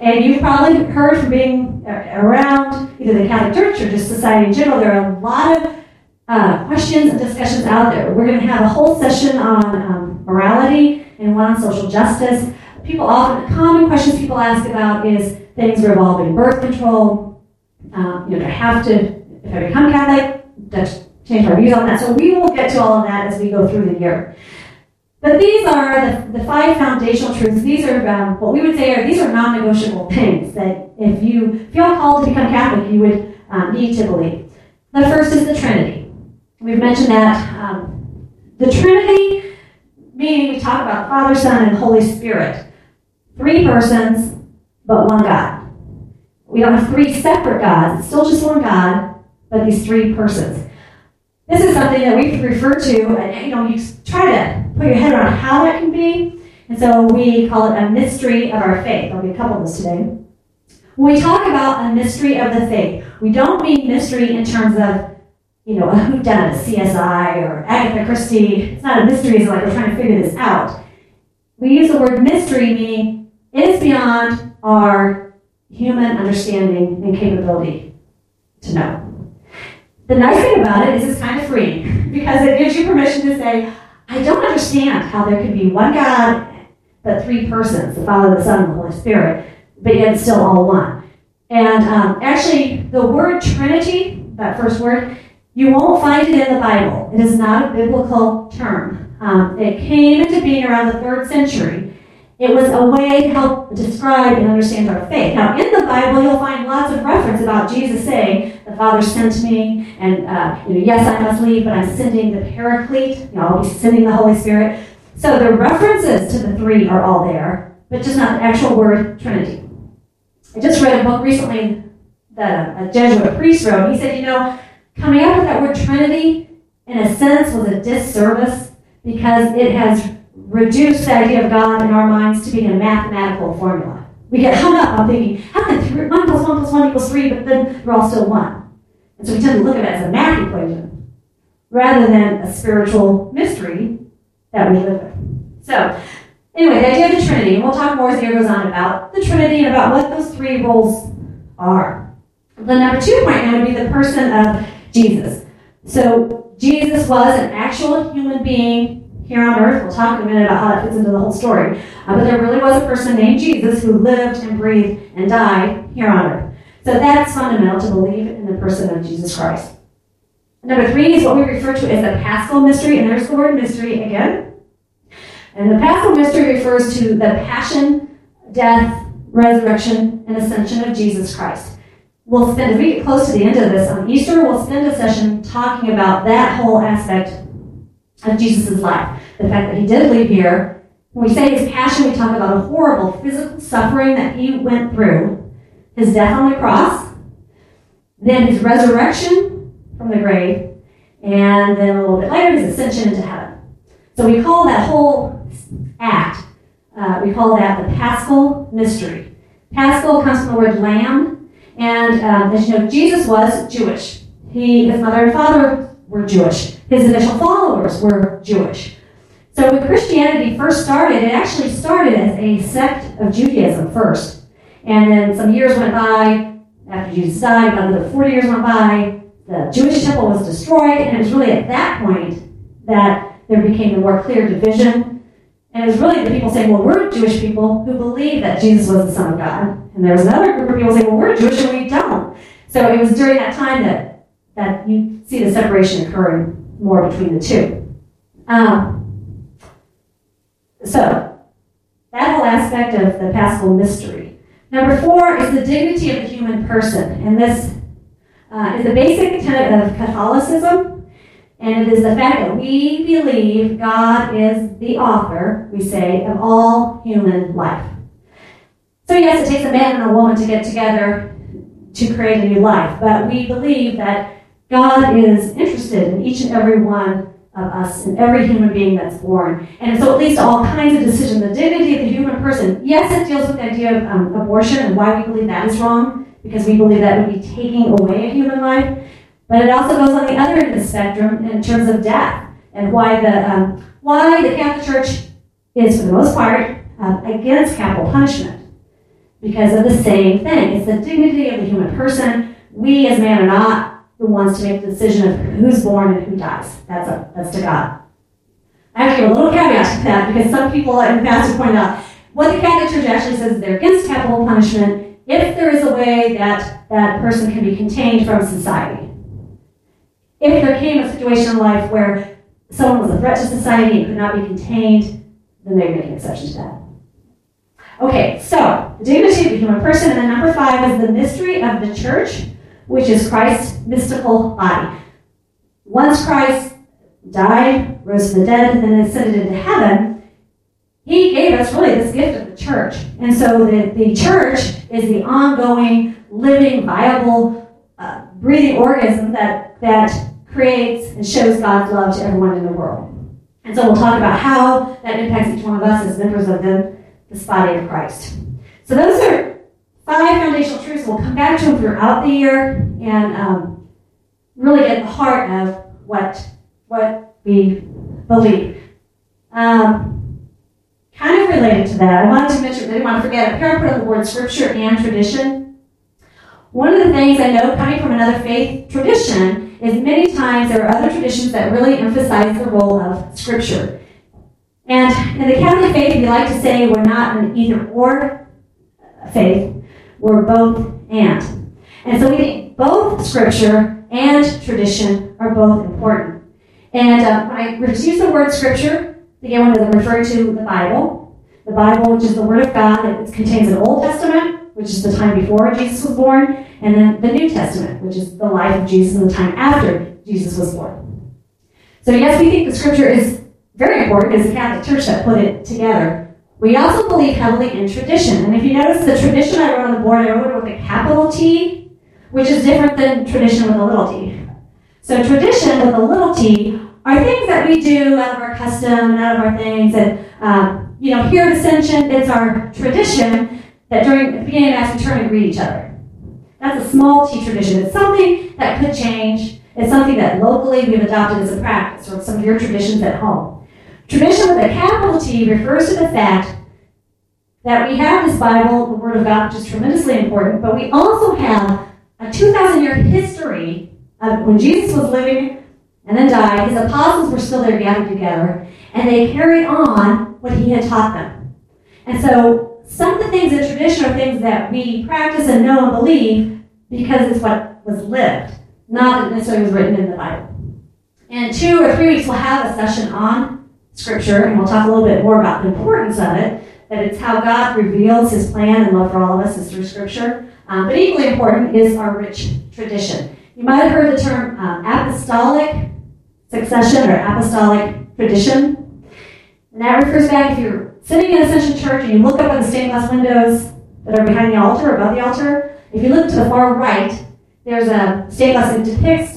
And you've probably heard from being around either the Catholic Church or just society in general, there are a lot of uh, questions and discussions out there. We're going to have a whole session on um, morality and one on social justice. People often, common questions people ask about is things revolving birth control. Um, you know, do I have to, if I become Catholic, to change my views on that? So we will get to all of that as we go through the year. But these are the, the five foundational truths. These are um, what we would say are these are non-negotiable things that if you feel called to become Catholic, you would uh, need to believe. The first is the Trinity. We've mentioned that um, the Trinity, meaning we talk about Father, Son, and Holy Spirit. Three persons, but one God. We don't have three separate gods. It's still just one God, but these three persons. This is something that we refer to, and you know, you try to put your head around how that can be. And so we call it a mystery of our faith. There'll be a couple of those today. When we talk about a mystery of the faith, we don't mean mystery in terms of, you know, a whodunit, C S I or Agatha Christie. It's not a mystery, it's like we're trying to figure this out. We use the word mystery meaning it is beyond our human understanding and capability to know. The nice thing about it is it's kind of free because it gives you permission to say, I don't understand how there can be one God but three persons, the Father, the Son, and the Holy Spirit, but yet it's still all one. And um, actually, the word Trinity, that first word, you won't find it in the Bible. It is not a biblical term. Um, it came into being around the third century. It was a way to help describe and understand our faith. Now, in the Bible, you'll find lots of reference about Jesus saying, the Father sent me, and uh, you know, yes, I must leave, but I'm sending the Paraclete. You know, I'll be sending the Holy Spirit. So the references to the three are all there, but just not the actual word Trinity. I just read a book recently that a Jesuit priest wrote. He said, you know, coming up with that word Trinity, in a sense, was a disservice because it has reduced the idea of God in our minds to being a mathematical formula. We get hung up on thinking, how can three, one plus one plus one equals three, but then they're all still one. And so we tend to look at it as a math equation rather than a spiritual mystery that we live with. So, anyway, the idea of the Trinity, and we'll talk more as the year goes on about the Trinity and about what those three roles are. The number two point now would be the person of Jesus. So, Jesus was an actual human being here on earth. We'll talk in a minute about how that fits into the whole story. Uh, but there really was a person named Jesus who lived and breathed and died here on earth. So that's fundamental to believe in the person of Jesus Christ. Number three is what we refer to as the Paschal mystery, and there's the word mystery again. And the Paschal mystery refers to the passion, death, resurrection, and ascension of Jesus Christ. We'll spend, as we get close to the end of this on Easter, we'll spend a session talking about that whole aspect of Jesus' life. The fact that he did leave here. When we say his passion, we talk about a horrible physical suffering that he went through, his death on the cross, then his resurrection from the grave, and then a little bit later, his ascension into heaven. So we call that whole act, uh, we call that the Paschal mystery. Paschal comes from the word lamb, and um, as you know, Jesus was Jewish. He, his mother and father were Jewish. His initial followers were Jewish. So when Christianity first started, it actually started as a sect of Judaism first. And then some years went by, after Jesus died, another forty years went by, the Jewish temple was destroyed, and it was really at that point that there became a more clear division. And it was really the people saying, well, we're Jewish people who believe that Jesus was the Son of God. And there was another group of people saying, well, we're Jewish and we don't. So it was during that time that, that you see the separation occurring more between the two. Um, so, that whole aspect of the Paschal mystery. Number four is the dignity of the human person. And this uh, is a basic tenet of Catholicism. And it is the fact that we believe God is the author, we say, of all human life. So yes, it takes a man and a woman to get together to create a new life. But we believe that God is interested in each and every one of us and every human being that's born. And so it leads to all kinds of decisions. The dignity of the human person, yes, it deals with the idea of um, abortion and why we believe that is wrong, because we believe that would be taking away a human life. But it also goes on the other end of the spectrum in terms of death and why the um, why the Catholic Church is, for the most part, uh, against capital punishment. because of the same thing. It's the dignity of the human person. We as man are not the ones to make the decision of who's born and who dies. That's, a, that's to God. I have to give a little caveat to that because some people in the past have pointed out what the Catholic Church actually says is they're against capital punishment if there is a way that that person can be contained from society. If there came a situation in life where someone was a threat to society and could not be contained, then they would make an exception to that. Okay, so the dignity of the human person, and then number five is the mystery of the church, which is Christ's mystical body. Once Christ died, rose from the dead, and then ascended into heaven, he gave us really this gift of the church. And so the, the church is the ongoing, living, viable, uh, breathing organism that, that creates and shows God's love to everyone in the world. And so we'll talk about how that impacts each one of us as members of the, this body of Christ. So those are five foundational truths. We'll come back to them throughout the year and um, really get at the heart of what, what we believe. Um, kind of related to that, I wanted to mention, I didn't want to forget, up here I put on the word scripture and tradition. One of the things I know coming from another faith tradition is many times there are other traditions that really emphasize the role of scripture. And in the Catholic faith, we like to say we're not an either-or faith, we're both and. And so we think both scripture and tradition are both important. And uh, when I use the word scripture, again, when I'm referring to the Bible, the Bible, which is the Word of God, it contains an Old Testament, which is the time before Jesus was born, and then the New Testament, which is the life of Jesus and the time after Jesus was born. So yes, we think the Scripture is very important as the Catholic Church that put it together. We also believe heavily in tradition. And if you notice the tradition I wrote on the board, I wrote it with a capital T, which is different than tradition with a little t. So tradition with a little t are things that we do out of our custom and out of our things. And, um, you know, here at Ascension, it's our tradition that during the beginning of Mass we turn and greet each other. That's a small t tradition. It's something that could change. It's something that locally we've adopted as a practice, or some of your traditions at home. Tradition with a capital T refers to the fact that we have this Bible, the Word of God, which is tremendously important, but we also have a two thousand year history of when Jesus was living and then died. His apostles were still there gathered together, and they carried on what he had taught them. And so some of the things in tradition are things that we practice and know and believe because it's what was lived, not that necessarily was written in the Bible. In two or three weeks, we'll have a session on Scripture, and we'll talk a little bit more about the importance of it, that it's how God reveals his plan and love for all of us is through Scripture. Um, but equally important is our rich tradition. You might have heard the term um, apostolic succession or apostolic tradition. And that refers back, if you're sitting in Ascension Church and you look up at the stained glass windows that are behind the altar, or above the altar, if you look to the far right, there's a stained glass that depicts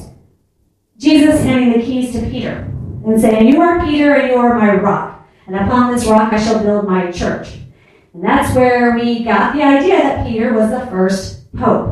Jesus handing the keys to Peter and saying, "You are Peter and you are my rock, and upon this rock I shall build my church." And that's where we got the idea that Peter was the first pope.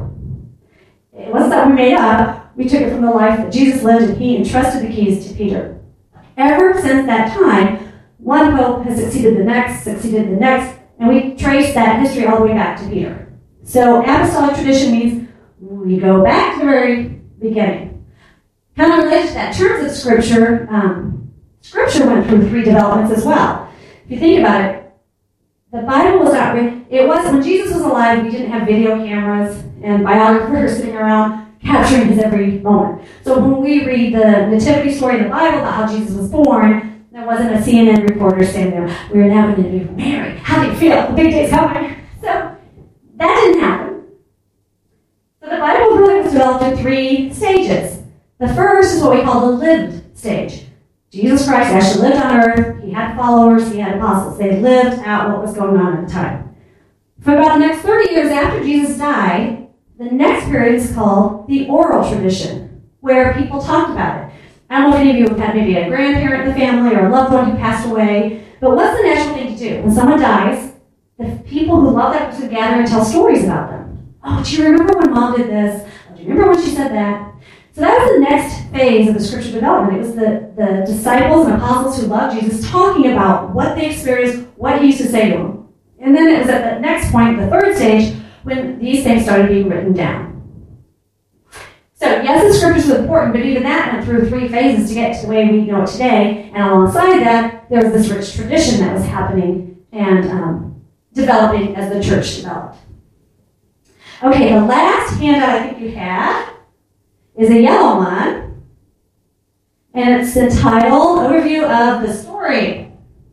It wasn't that we made up. We took it from the life that Jesus lived, and he entrusted the keys to Peter. Ever since that time, one pope has succeeded the next, succeeded the next, and we trace that history all the way back to Peter. So apostolic tradition means we go back to the very beginning. Kind of related to that, in terms of Scripture, um, Scripture went through three developments as well. If you think about it, the Bible was not written, it was, when Jesus was alive, we didn't have video cameras and biographers sitting around capturing his every moment. So when we read the nativity story in the Bible about how Jesus was born, there wasn't a C N N reporter standing there, "We are now going to do Mary. How do you feel? The big day's coming." So that didn't happen. So the Bible really was developed in three stages. The first is what we call the lived stage. Jesus Christ actually lived on earth. He had followers. He had apostles. They lived out what was going on at the time. For about the next thirty years after Jesus died, the next period is called the oral tradition, where people talked about it. I don't know if any of you have had maybe a grandparent in the family or a loved one who passed away, but what's the natural thing to do? When someone dies, the people who love that person gather and tell stories about them. "Oh, do you remember when Mom did this? Oh, do you remember when she said that?" So that was the next phase of the Scripture development. It was the, the disciples and apostles who loved Jesus talking about what they experienced, what he used to say to them. And then it was at the next point, the third stage, when these things started being written down. So yes, the scriptures was important, but even that went through three phases to get to the way we know it today. And alongside that, there was this rich tradition that was happening and um, developing as the church developed. Okay, the last handout I think you have is a yellow one, and it's entitled Overview of the Story.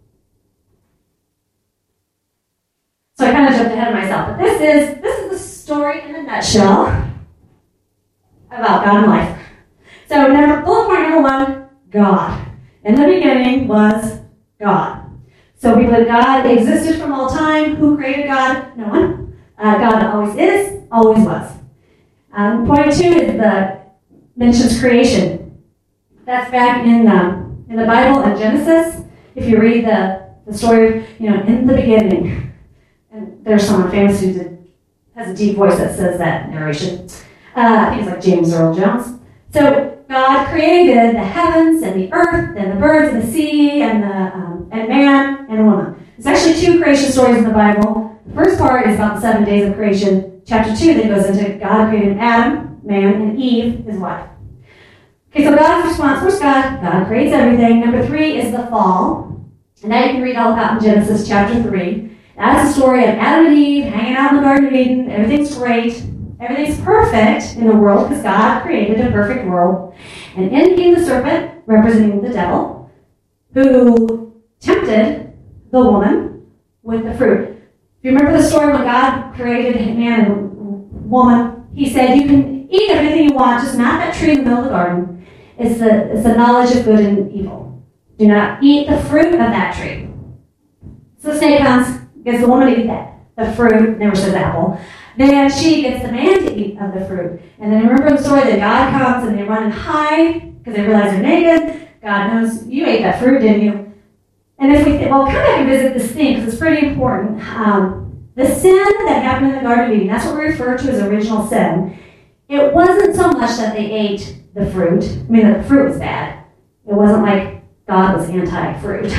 So I kind of jumped ahead of myself, but this is this is the story in a nutshell about God and life. So number, bullet point number one, God. In the beginning was God. So we believe God existed from all time. Who created God? No one. Uh, God always is, always was. Um, point two is the mentions creation. That's back in um, in the Bible in Genesis. If you read the, the story, you know, in the beginning. And there's someone famous who did, has a deep voice that says that narration. Uh, I think it's like James Earl Jones. So God created the heavens and the earth and the birds and the sea and the um, and man and woman. There's actually two creation stories in the Bible. The first part is about the seven days of creation. Chapter two then goes into God created Adam, man, and Eve, his wife. Okay, so God's response. First, God, God creates everything. Number three is the fall. And that you can read all about in Genesis chapter three. That's the story of Adam and Eve hanging out in the Garden of Eden. Everything's great. Everything's perfect in the world because God created a perfect world. And in came the serpent, representing the devil, who tempted the woman with the fruit. If you remember the story when God created man and woman, he said, you can eat everything you want, just not that tree in the middle of the garden. It's the, it's the knowledge of good and evil. Do not eat the fruit of that tree. So the snake comes, gets the woman to eat that, the fruit, never says apple. Then she gets the man to eat of the fruit. And then remember the story that God comes and they run and hide because they realize they're naked. God knows you ate that fruit, didn't you? And if we think, well, come back and visit this thing because it's pretty important. Um, the sin that happened in the Garden of Eden, that's what we refer to as original sin. It wasn't so much that they ate the fruit. I mean, the fruit was bad. It wasn't like God was anti-fruit.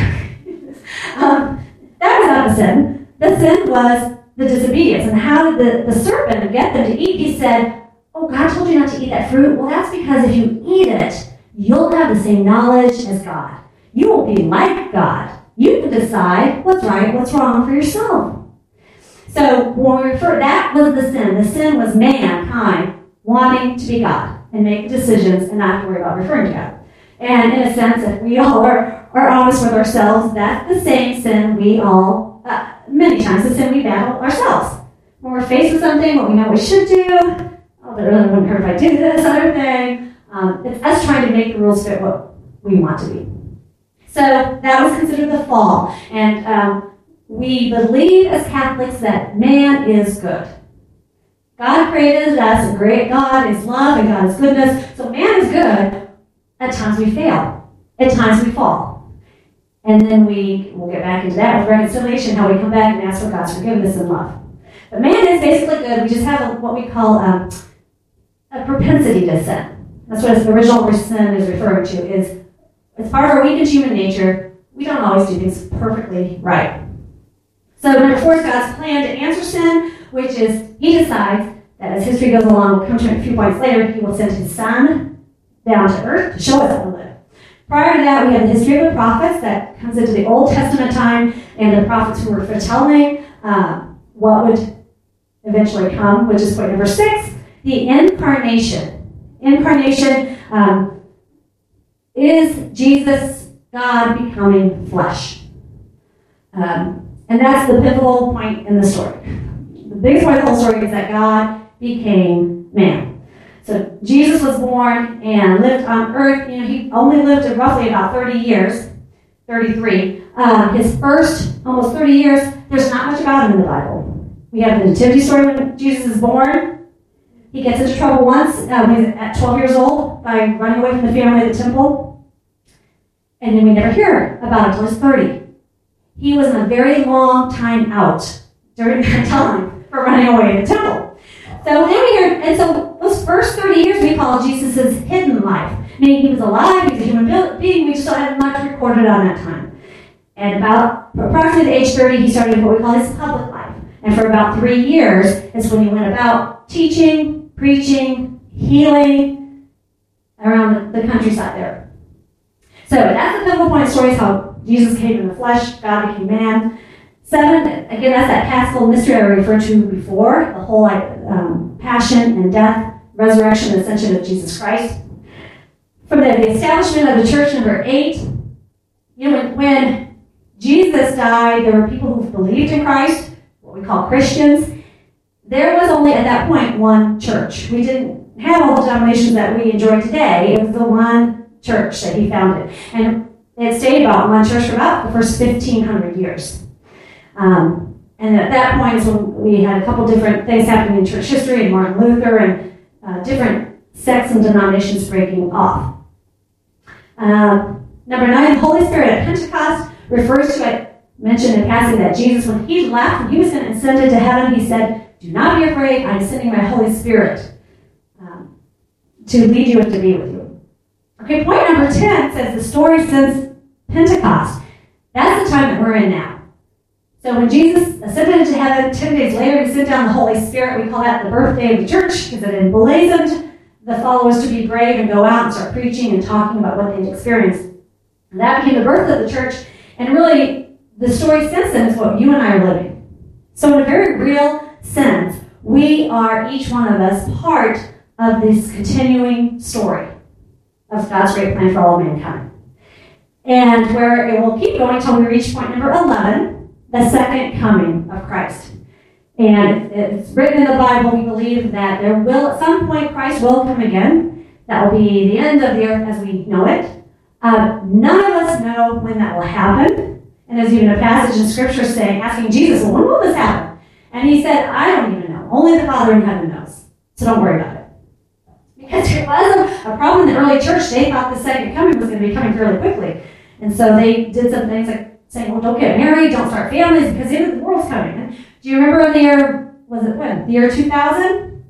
um, that was not the sin. The sin was the disobedience. And how did the, the serpent get them to eat? He said, oh, God told you not to eat that fruit. Well, that's because if you eat it, you'll have the same knowledge as God. You will be like God. You can decide what's right, what's wrong for yourself. So when we refer, that was the sin. The sin was mankind wanting to be God and make decisions and not have to worry about referring to God. And in a sense, if we all are, are honest with ourselves, that's the same sin we all Uh, many times the sin we battle ourselves. When we're faced with something, what we know we should do, oh, that really wouldn't hurt if I do this other thing. Um, it's us trying to make the rules fit what we want to be. So that was considered the fall. And um, we believe as Catholics that man is good. God created us, and great God is love, and God is goodness. So man is good. At times we fail. At times we fall. And then we, we'll get back into that with reconciliation, how we come back and ask for God's forgiveness and love. But man is basically good. We just have a, what we call um, a propensity to sin. That's what the original sin is referring to, is as part of our weakened human nature, we don't always do things perfectly right. So number four is God's plan to answer sin, which is he decides that as history goes along, we'll come to it a few points later, he will send his son down to earth to show us how to live. Prior to that, we have the history of the prophets that comes into the Old Testament time, and the prophets who were foretelling uh, what would eventually come, which is point number six, the incarnation. Incarnation um, is Jesus, God becoming flesh. Um, and that's the pivotal point in the story. The biggest point of the whole story is that God became man. So Jesus was born and lived on earth. You know, he only lived roughly about thirty years, thirty-three. Um, his first almost thirty years, there's not much about him in the Bible. We have the nativity story when Jesus is born. He gets into trouble once uh, when he's at twelve years old by running away from the family at the temple. And then we never hear about it until he's thirty. He was in a very long time out during that time for running away at the temple. So then we hear, and so those first thirty years we call Jesus' hidden life. Meaning he was alive, he was a human being, we just don't have much recorded on that time. And about approximately the age thirty, he started what we call his public life. And for about three years is when he went about teaching, preaching, healing around the, the countryside there. So that's the pivotal point story, is how Jesus came in the flesh, God became man. Seven, again, that's that paschal mystery I referred to before, the whole like, um, passion and death, resurrection, and ascension of Jesus Christ. From the, the establishment of the church, number eight, you know, when, when Jesus died, there were people who believed in Christ, what we call Christians. There was only at that point one church. We didn't have all the denominations that we enjoy today. It was the one church that he founded. And it stayed about one church for about the first fifteen hundred years. Um, and at that point is when we had a couple different things happening in church history, and Martin Luther, and uh, different sects and denominations breaking off. Um, number nine, the Holy Spirit at Pentecost refers to, I mentioned in passing that Jesus, when he left, when he was going to ascend into heaven, he said, "Do not be afraid, I'm sending my Holy Spirit um, to lead you and to be with you." Okay, point number ten says the story since Pentecost. That's the time that we're in now. So when Jesus ascended into heaven, ten days later, he sent down the Holy Spirit. We call that the birthday of the church because it emblazoned the followers to be brave and go out and start preaching and talking about what they'd experienced. And that became the birth of the church. And really, the story since then is what you and I are living. So in a very real sense, we are, each one of us, part of this continuing story of God's great plan for all of mankind. And where it will keep going until we reach point number eleven, the second coming of Christ. And it's written in the Bible, we believe that there will, at some point, Christ will come again. That will be the end of the earth as we know it. Uh, none of us know when that will happen. And there's even a passage in Scripture saying, asking Jesus, well, when will this happen? And he said, I don't even know. Only the Father in heaven knows. So don't worry about it. Because there was a, a problem in the early church. They thought the second coming was going to be coming fairly quickly. And so they did some things like saying, well, don't get married, don't start families, because the end of the world's coming. And do you remember in the year, was it when? The year two thousand?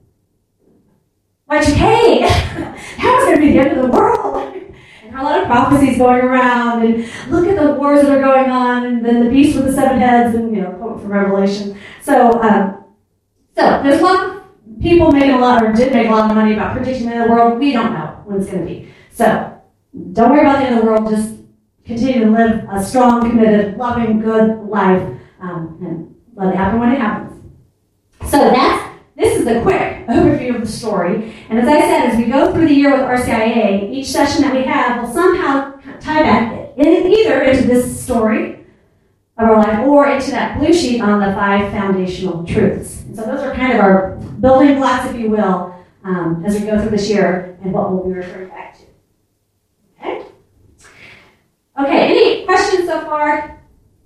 Y two K! That was going to be the end of the world. And there are a lot of prophecies going around, and look at the wars that are going on, and then the beast with the seven heads, and, you know, quote from Revelation. So, um, so there's a lot of people making a lot, or did make a lot of money about predicting the end of the world. We don't know when it's going to be. So, don't worry about the end of the world, just continue to live a strong, committed, loving, good life, um, and let it happen when it happens. So that's, this is a quick overview of the story. And as I said, as we go through the year with R C I A, each session that we have will somehow tie back in, either into this story of our life or into that blue sheet on the five foundational truths. And so those are kind of our building blocks, if you will, um, as we go through this year and what we'll be referring back to. Okay? Okay, any questions so far?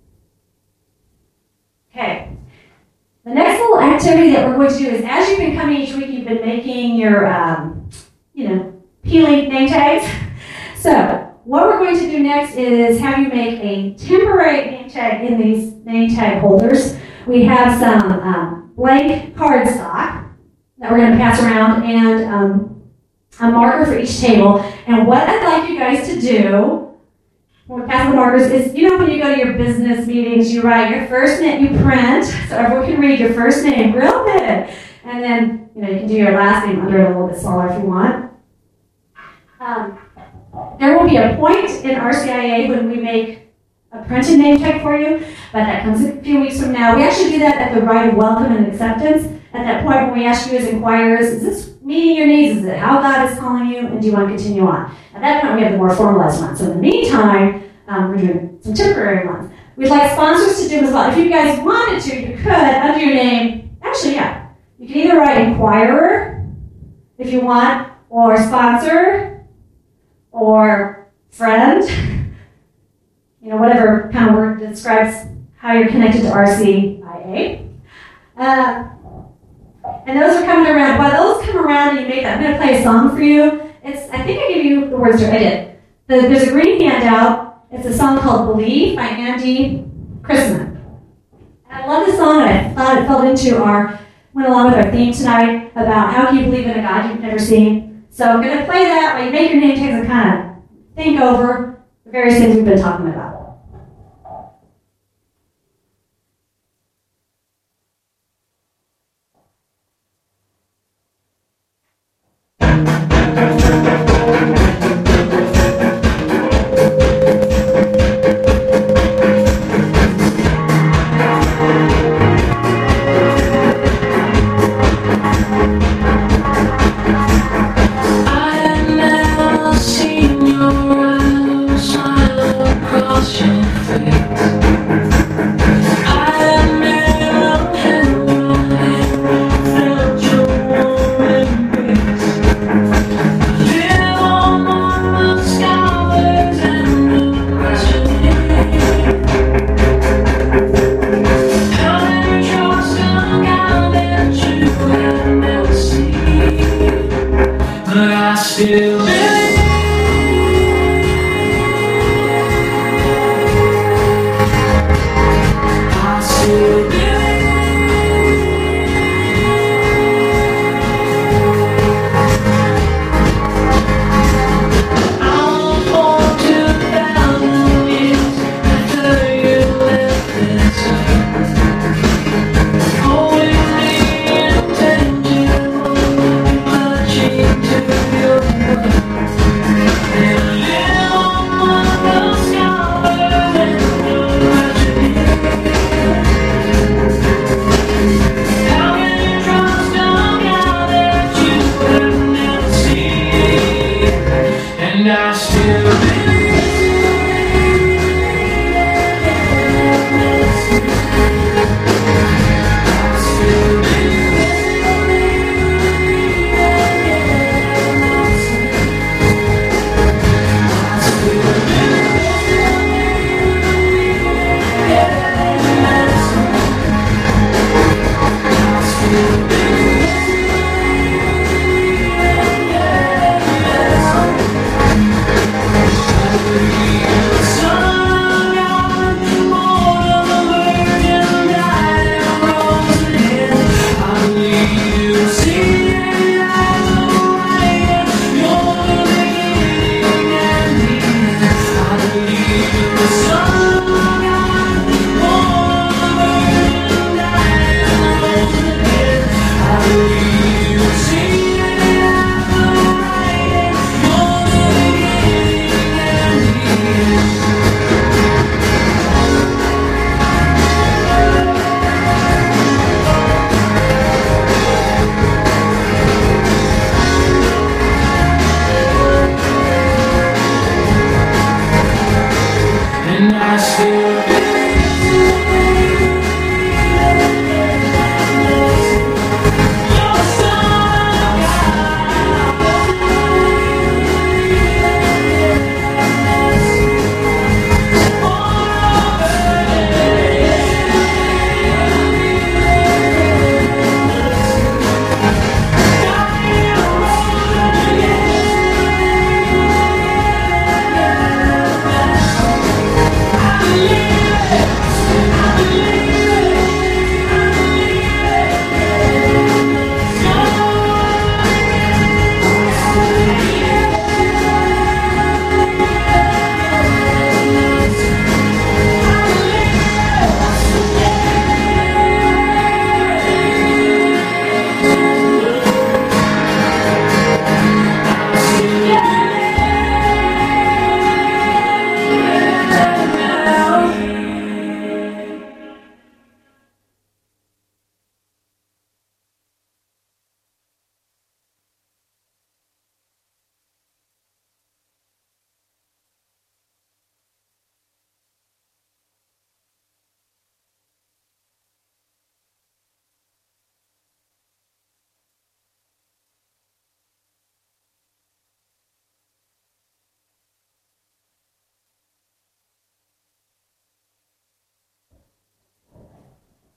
Okay. The next little activity that we're going to do is, as you've been coming each week, you've been making your, um, you know, peeling name tags. So, what we're going to do next is have you make a temporary name tag in these name tag holders. We have some um, blank cardstock that we're going to pass around, and um, a marker for each table. And what I'd like you guys to do when we pass the markers is, you know, when you go to your business meetings, you write your first name, you print, so everyone can read your first name real big. And then, you know, you can do your last name under it a little bit smaller if you want. Um, there will be a point in R C I A when we make a printed name tag for you, but that comes a few weeks from now. We actually do that at the rite of welcome and acceptance. At that point when we ask you as inquirers, is this meeting your needs? Is it how God is calling you? And do you want to continue on? At that point, we have the more formalized ones. So in the meantime, um, we're doing some temporary ones. We'd like sponsors to do as well. If you guys wanted to, you could, under your name, actually, yeah. You can either write inquirer, if you want, or sponsor, or friend. You know, whatever kind of word describes how you're connected to R C I A. Uh, and those are coming around. While those come around and you make that, I'm going to play a song for you. It's, I think I gave you the words, I did. The, there's a green handout. It's a song called Believe by Andy Chrisman. I love this song, and I thought it fell into our, went along with our theme tonight about how can you believe in a God you've never seen. So I'm going to play that while you make your name tags and kind of think over the various things we've been talking about.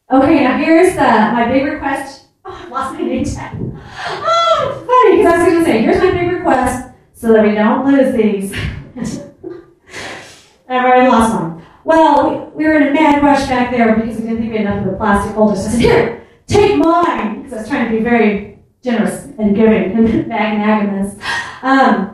Okay, now here's the, my big request. Oh, I lost my name tag. Oh, it's funny, because I was going to say, here's my big request so that we don't lose these. I've already lost one. Well, we were in a mad rush back there because we didn't think we had enough of the plastic holders. I said, here, take mine, because I was trying to be very generous and giving and magnanimous. Um,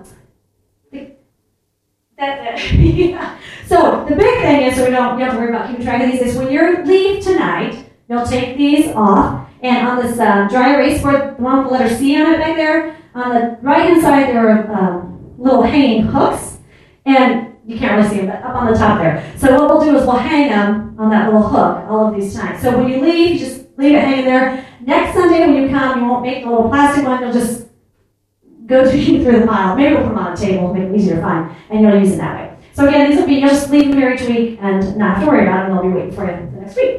that's it. Yeah. So the big thing is, so we don't you have to worry about keeping track of these, is when you leave tonight, you'll take these off, and on this uh, dry erase board, the one with the letter C on it back there, on the right-hand side there are um, little hanging hooks, and you can't really see them, but up on the top there. So what we'll do is we'll hang them on that little hook all of these times. So when you leave, you just leave it hanging there. Next Sunday when you come, you won't make the little plastic one, you'll just go through the pile. Maybe we'll put them on a table to make it easier to find, and you'll use it that way. So again, these will be, you'll just leave them here each week and not have to worry about them, and they'll be waiting for you the next week.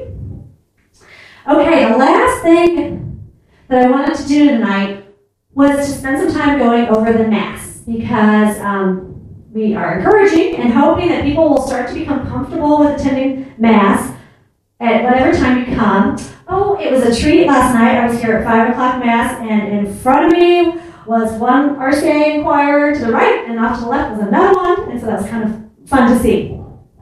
Okay, the last thing that I wanted to do tonight was to spend some time going over the Mass, because um, we are encouraging and hoping that people will start to become comfortable with attending Mass at whatever time you come. Oh, it was a treat last night. I was here at five o'clock Mass, and in front of me was one R C I A choir to the right, and off to the left was another one, and so that was kind of fun to see.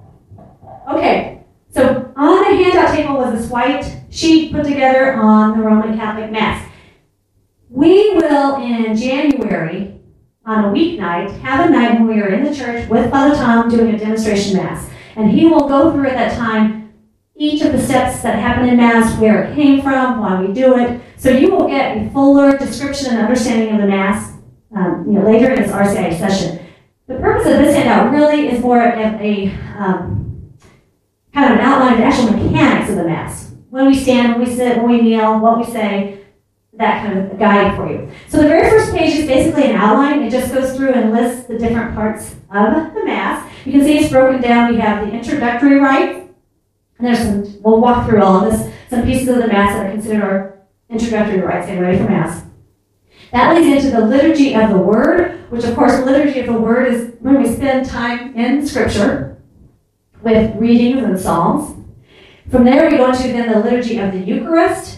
Okay, so on the handout table was this white sheet put together on the Roman Catholic Mass. We will, in January, on a weeknight, have a night when we are in the church with Father Tom doing a demonstration Mass. And he will go through at that time each of the steps that happen in Mass, where it came from, why we do it. So you will get a fuller description and understanding of the Mass um, you know, later in this R C I A session. The purpose of this handout really is more of a um, kind of an outline of the actual mechanics of the Mass. When we stand, when we sit, when we kneel, what we say, that kind of guide for you. So the very first page is basically an outline. It just goes through and lists the different parts of the Mass. You can see it's broken down. We have the introductory rites. And there's some, we'll walk through all of this, some pieces of the Mass that are considered our introductory rites, getting ready for Mass. That leads into the liturgy of the Word, which of course the liturgy of the Word is when we spend time in Scripture with readings and psalms. From there we go into then the liturgy of the Eucharist.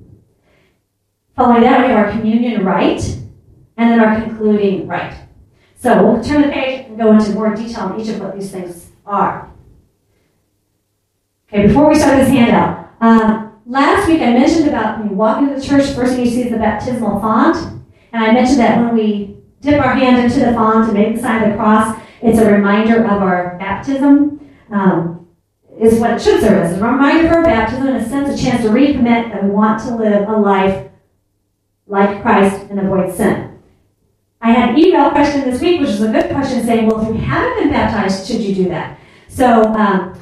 Following that we have our communion rite, and then our concluding rite. So we'll turn the page and go into more detail on each of what these things are. Okay, before we start this handout, um, last week I mentioned about when you walk into the church, first thing you see is the baptismal font. And I mentioned that when we dip our hand into the font and make the sign of the cross, it's a reminder of our baptism, um, is what it should serve as. A reminder of our baptism, in a sense, a chance to recommit that we want to live a life like Christ and avoid sin. I had an email question this week, which is a good question, saying, well, if you haven't been baptized, should you do that? So, um,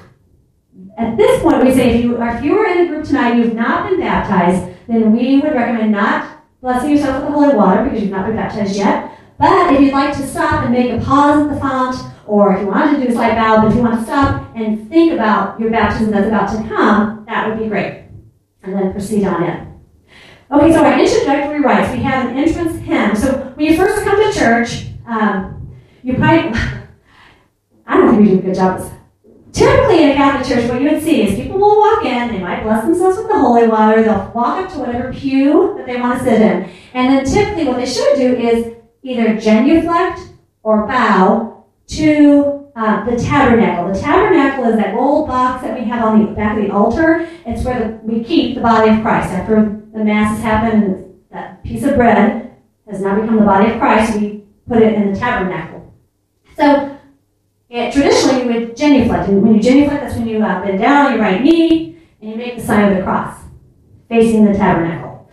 at this point, we say if you are if you are in the group tonight and you've not been baptized, then we would recommend not blessing yourself with the holy water because you've not been baptized yet. But if you'd like to stop and make a pause at the font, or if you wanted to do a slight bow, but if you want to stop and think about your baptism that's about to come, that would be great. And then proceed on in. Okay, so our introductory rites, we have an entrance hymn. So when you first come to church, um, you probably, I don't think we do a good job of this. Typically in a Catholic church, what you would see is people will walk in, they might bless themselves with the holy water, they'll walk up to whatever pew that they want to sit in, and then typically what they should do is either genuflect or bow to uh, the tabernacle. The tabernacle is that gold box that we have on the back of the altar. It's where the, we keep the body of Christ. After the Mass has happened and that piece of bread has now become the body of Christ, we put it in the tabernacle. So It, traditionally, you would genuflect. And when you genuflect, that's when you uh, bend down on your right knee and you make the sign of the cross, facing the tabernacle.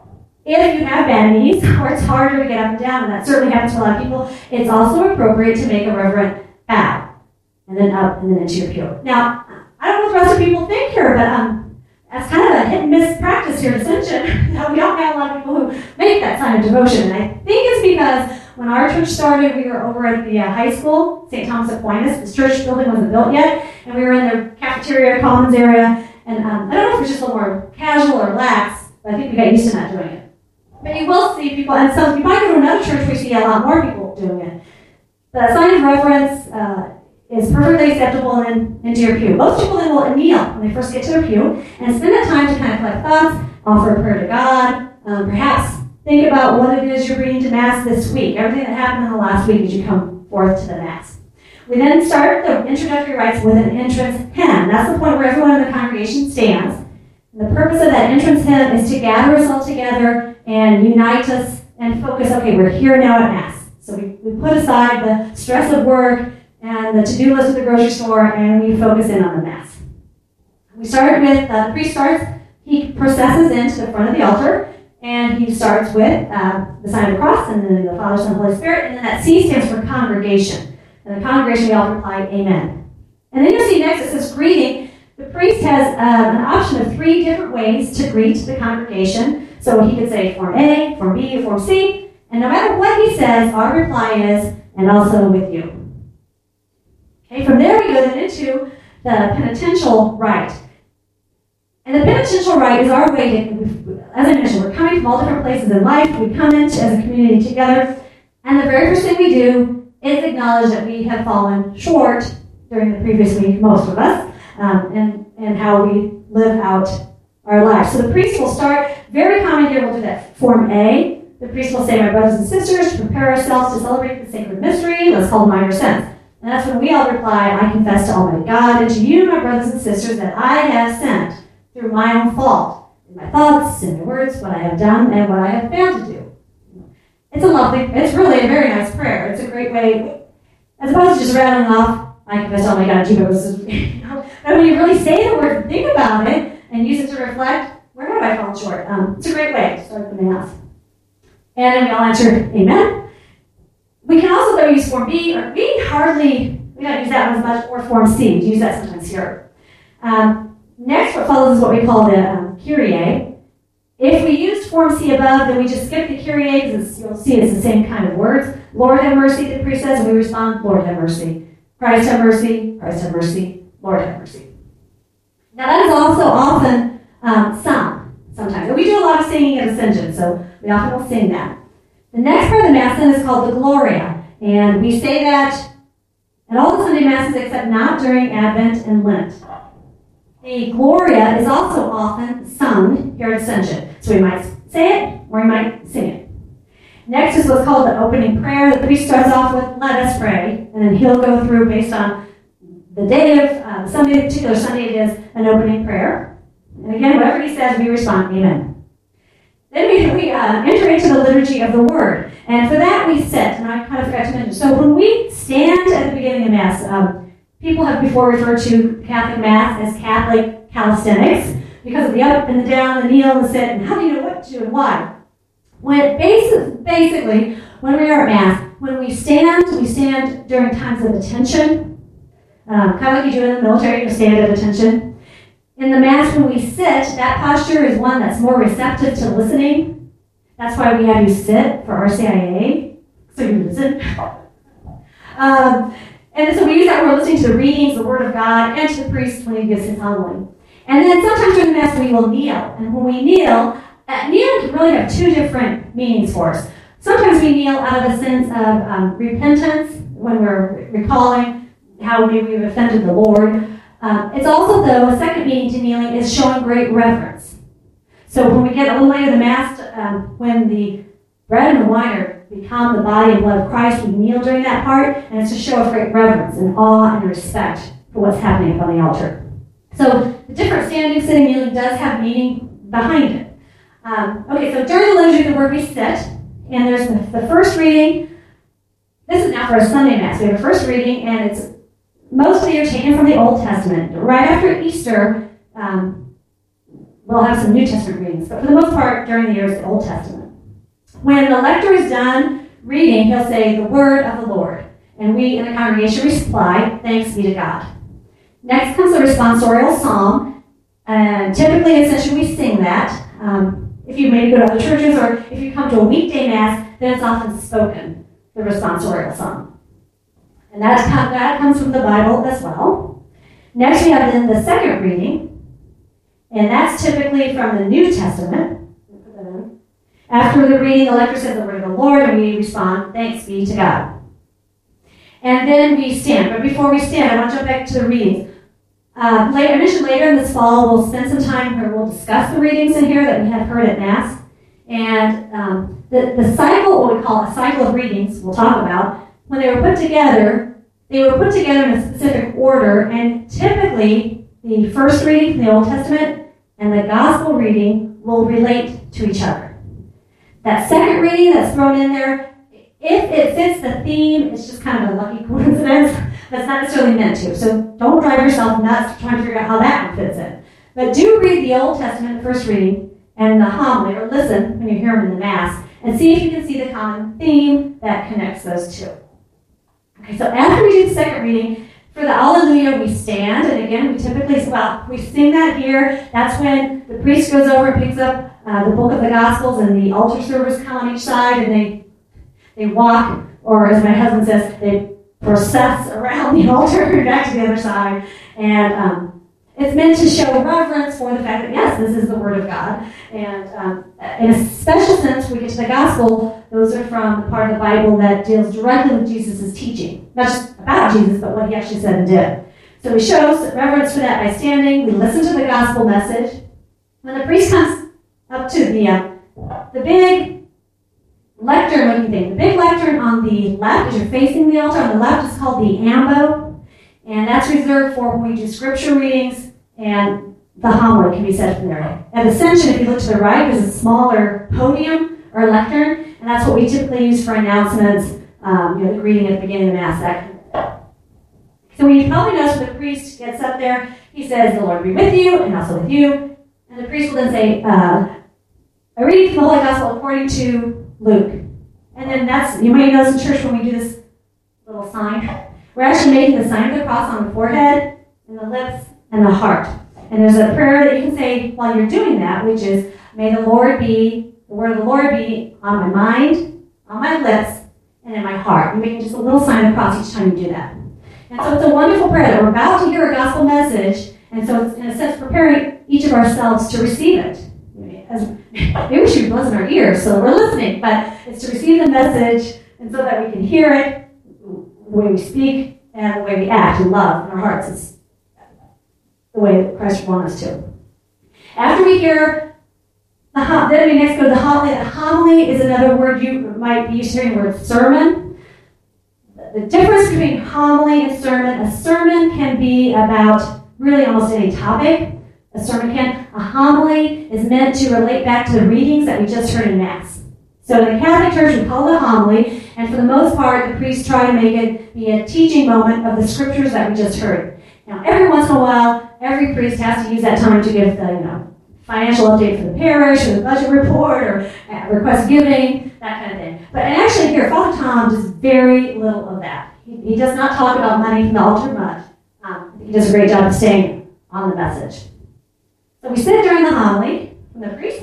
If you have bad knees, or it's harder to get up and down, and that certainly happens to a lot of people, it's also appropriate to make a reverent bow, and then up and then into your pew. Now, I don't know what the rest of people think here, but um, that's kind of a hit and miss practice here at Ascension. We don't have a lot of people who make that sign of devotion, and I think it's because when our church started, we were over at the uh, high school, Saint Thomas Aquinas. This church building wasn't built yet, and we were in the cafeteria commons area. And um, I don't know if it was just a little more casual or lax, but I think we got used to not doing it. But you will see people, and so you might go to another church where you see a lot more people doing it. The sign of reverence uh, is perfectly acceptable in, into your pew. Most people then will kneel. when they first get to their pew, and spend that time to kind of collect thoughts, offer a prayer to God, um, perhaps think about what it is you're bringing to Mass this week, everything that happened in the last week as you come forth to the Mass. We then start the introductory rites with an entrance hymn. That's the point where everyone in the congregation stands. And the purpose of that entrance hymn is to gather us all together and unite us and focus, okay, we're here now at Mass. So we, we put aside the stress of work and the to-do list at the grocery store, and we focus in on the Mass. We start with, uh, the priest starts, he processes into the front of the altar, and he starts with uh, the sign of the cross, and then the Father, Son, Holy Spirit, and then that C stands for congregation. And the congregation, we all reply, Amen. And then you'll see next, it says greeting. The priest has uh, an option of three different ways to greet the congregation. So he could say Form A, Form B, or Form C, and no matter what he says, our reply is, and also with you. Okay, from there we go then into the penitential rite. And the penitential rite is our way to, as I mentioned, we're coming from all different places in life. We come into as a community together. And the very first thing we do is acknowledge that we have fallen short during the previous week, most of us, um, and, and how we live out our lives. So the priest will start, very common here, we'll do that Form A. The priest will say, my brothers and sisters, to prepare ourselves to celebrate the sacred mystery, that's called minor sins. And that's when we all reply, I confess to Almighty God and to you, my brothers and sisters, that I have sinned through my own fault, in my thoughts, in my words, what I have done, and what I have failed to do. It's a lovely, it's really a very nice prayer. It's a great way, as opposed to just rattling off, I confess to Almighty God and to you, my brothers and sisters. You know, and when you really say the word, think about it, and use it to reflect, where have I fallen short? Um, it's a great way to start the Mass. And then we all answer, Amen. We can also, though, use Form B, or we hardly, we don't use that one as much, or Form C. We use that sometimes here. Um, next, what follows is what we call the um, Kyrie. If we used Form C above, then we just skip the Kyrie, because you'll see it's the same kind of words. Lord have mercy, the priest says, and we respond, Lord have mercy. Christ have mercy, Christ have mercy, Lord have mercy. Now that is also often um, sung, sometimes. And we do a lot of singing at Ascension, so we often will sing that. The next part of the Mass then is called the Gloria, and we say that at all the Sunday Masses except not during Advent and Lent. The Gloria is also often sung here at Ascension, so we might say it or we might sing it. Next is what's called the opening prayer. The priest starts off with, let us pray, and then he'll go through based on the day of uh, Sunday, the particular Sunday it is, an opening prayer. And again, whatever he says, we respond, Amen. Then we, we uh, enter into the liturgy of the Word. And for that, we sit. And I kind of forgot to mention. So when we stand at the beginning of Mass, um, people have before referred to Catholic Mass as Catholic calisthenics because of the up and the down, the kneel and the sit, and how do you know what to do and why? When basic, basically, when we are at Mass, when we stand, we stand during times of attention, um, kind of like you do in the military, you stand at attention. In the Mass, when we sit, that posture is one that's more receptive to listening. That's why we have you sit for R C I A, so you listen. um, and so we use that when we're listening to the readings, the Word of God, and to the priest when he gives his homily. And then sometimes during the Mass, we will kneel. And when we kneel, uh, kneeling can really have two different meanings for us. Sometimes we kneel out of a sense of um, repentance, when we're recalling how maybe we've offended the Lord. Um, it's also, though, a second meaning to kneeling is showing great reverence. So when we get a little later in the Mass, um, when the bread and the wine are become the body and blood of Christ, we kneel during that part, and it's a show of great reverence and awe and respect for what's happening on the altar. So the different standing, sitting, kneeling does have meaning behind it. Um, okay, so during the liturgy of the Word, we sit, and there's the, the first reading. This is now for a Sunday Mass. We have a first reading, and it's mostly are taken from the Old Testament. Right after Easter, um, we'll have some New Testament readings, but for the most part, during the year, it's the Old Testament. When the lector is done reading, he'll say, the word of the Lord. And we in the congregation reply, thanks be to God. Next comes the responsorial psalm. And typically, in session, we sing that. Um, if you maybe go to other churches or if you come to a weekday Mass, then it's often spoken, the responsorial psalm. And that, that comes from the Bible as well. Next, we have then the second reading. And that's typically from the New Testament. After the reading, the lector says the word of the Lord, and we respond, thanks be to God. And then we stand. But before we stand, I want to jump back to the readings. Uh, later, I mentioned later in this fall, we'll spend some time where we'll discuss the readings in here that we have heard at Mass. And um, the, the cycle, what we call a cycle of readings, we'll talk about, when they were put together, they were put together in a specific order, and typically the first reading from the Old Testament and the Gospel reading will relate to each other. That second reading that's thrown in there, if it fits the theme, it's just kind of a lucky coincidence. That's not necessarily meant to. So don't drive yourself nuts trying to figure out how that one fits in. But do read the Old Testament first reading and the homily, or listen when you hear them in the Mass, and see if you can see the common theme that connects those two. Okay, so after we do the second reading, for the Alleluia, we stand, and again, we typically, well, we sing that here. That's when the priest goes over and picks up uh, the book of the Gospels, and the altar servers come on each side, and they they walk, or as my husband says, they process around the altar and back to the other side. And um, it's meant to show reverence for the fact that, yes, this is the Word of God. And um, in a special sense, we get to the Gospel, those are from the part of the Bible that deals directly with Jesus' teaching. Not just about Jesus, but what he actually said and did. So we show reverence for that by standing. We listen to the Gospel message. When the priest comes up to the, uh, the big lectern-looking thing. The big lectern on the left, as you're facing the altar, on the left is called the ambo, and that's reserved for when we do scripture readings, and the homily can be said from there. At Ascension, if you look to the right, there's a smaller podium or lectern, and that's what we typically use for announcements, um, you know, the greeting at the beginning of the Mass, that kind of thing. So when you probably notice when the priest gets up there, he says, "The Lord be with you, and also with you," and the priest will then say, uh, "A reading from the Holy Gospel according to Luke." And then that's, you might notice in church when we do this little sign, we're actually making the sign of the cross on the forehead and the lips and the heart. And there's a prayer that you can say while you're doing that, which is, "May the Lord be, the word of the Lord be on my mind, on my lips, and in my heart." You're making just a little sign of the cross each time you do that. And so it's a wonderful prayer that we're about to hear a gospel message, and so it's in a sense preparing each of ourselves to receive it. As, maybe we should listen our ears so that we're listening, but it's to receive the message and so that we can hear it, the way we speak and the way we act and love in our hearts. It's the way that Christ wants us to. After we hear the hom- then we next go to the homily. The homily is another word you might be used to hearing the word sermon. The difference between homily and sermon, a sermon can be about really almost any topic. A sermon can. A homily is meant to relate back to the readings that we just heard in Mass. So in the Catholic Church, we call it a homily, and for the most part, the priests try to make it be a teaching moment of the scriptures that we just heard. Now, every once in a while, every priest has to use that time to give the, you know, financial update for the parish, or the budget report, or uh, request giving, that kind of thing. But and actually here, Father Tom does very little of that. He, he does not talk about money from the altar much. Um, he does a great job of staying on the message. So we sit during the homily from the priest.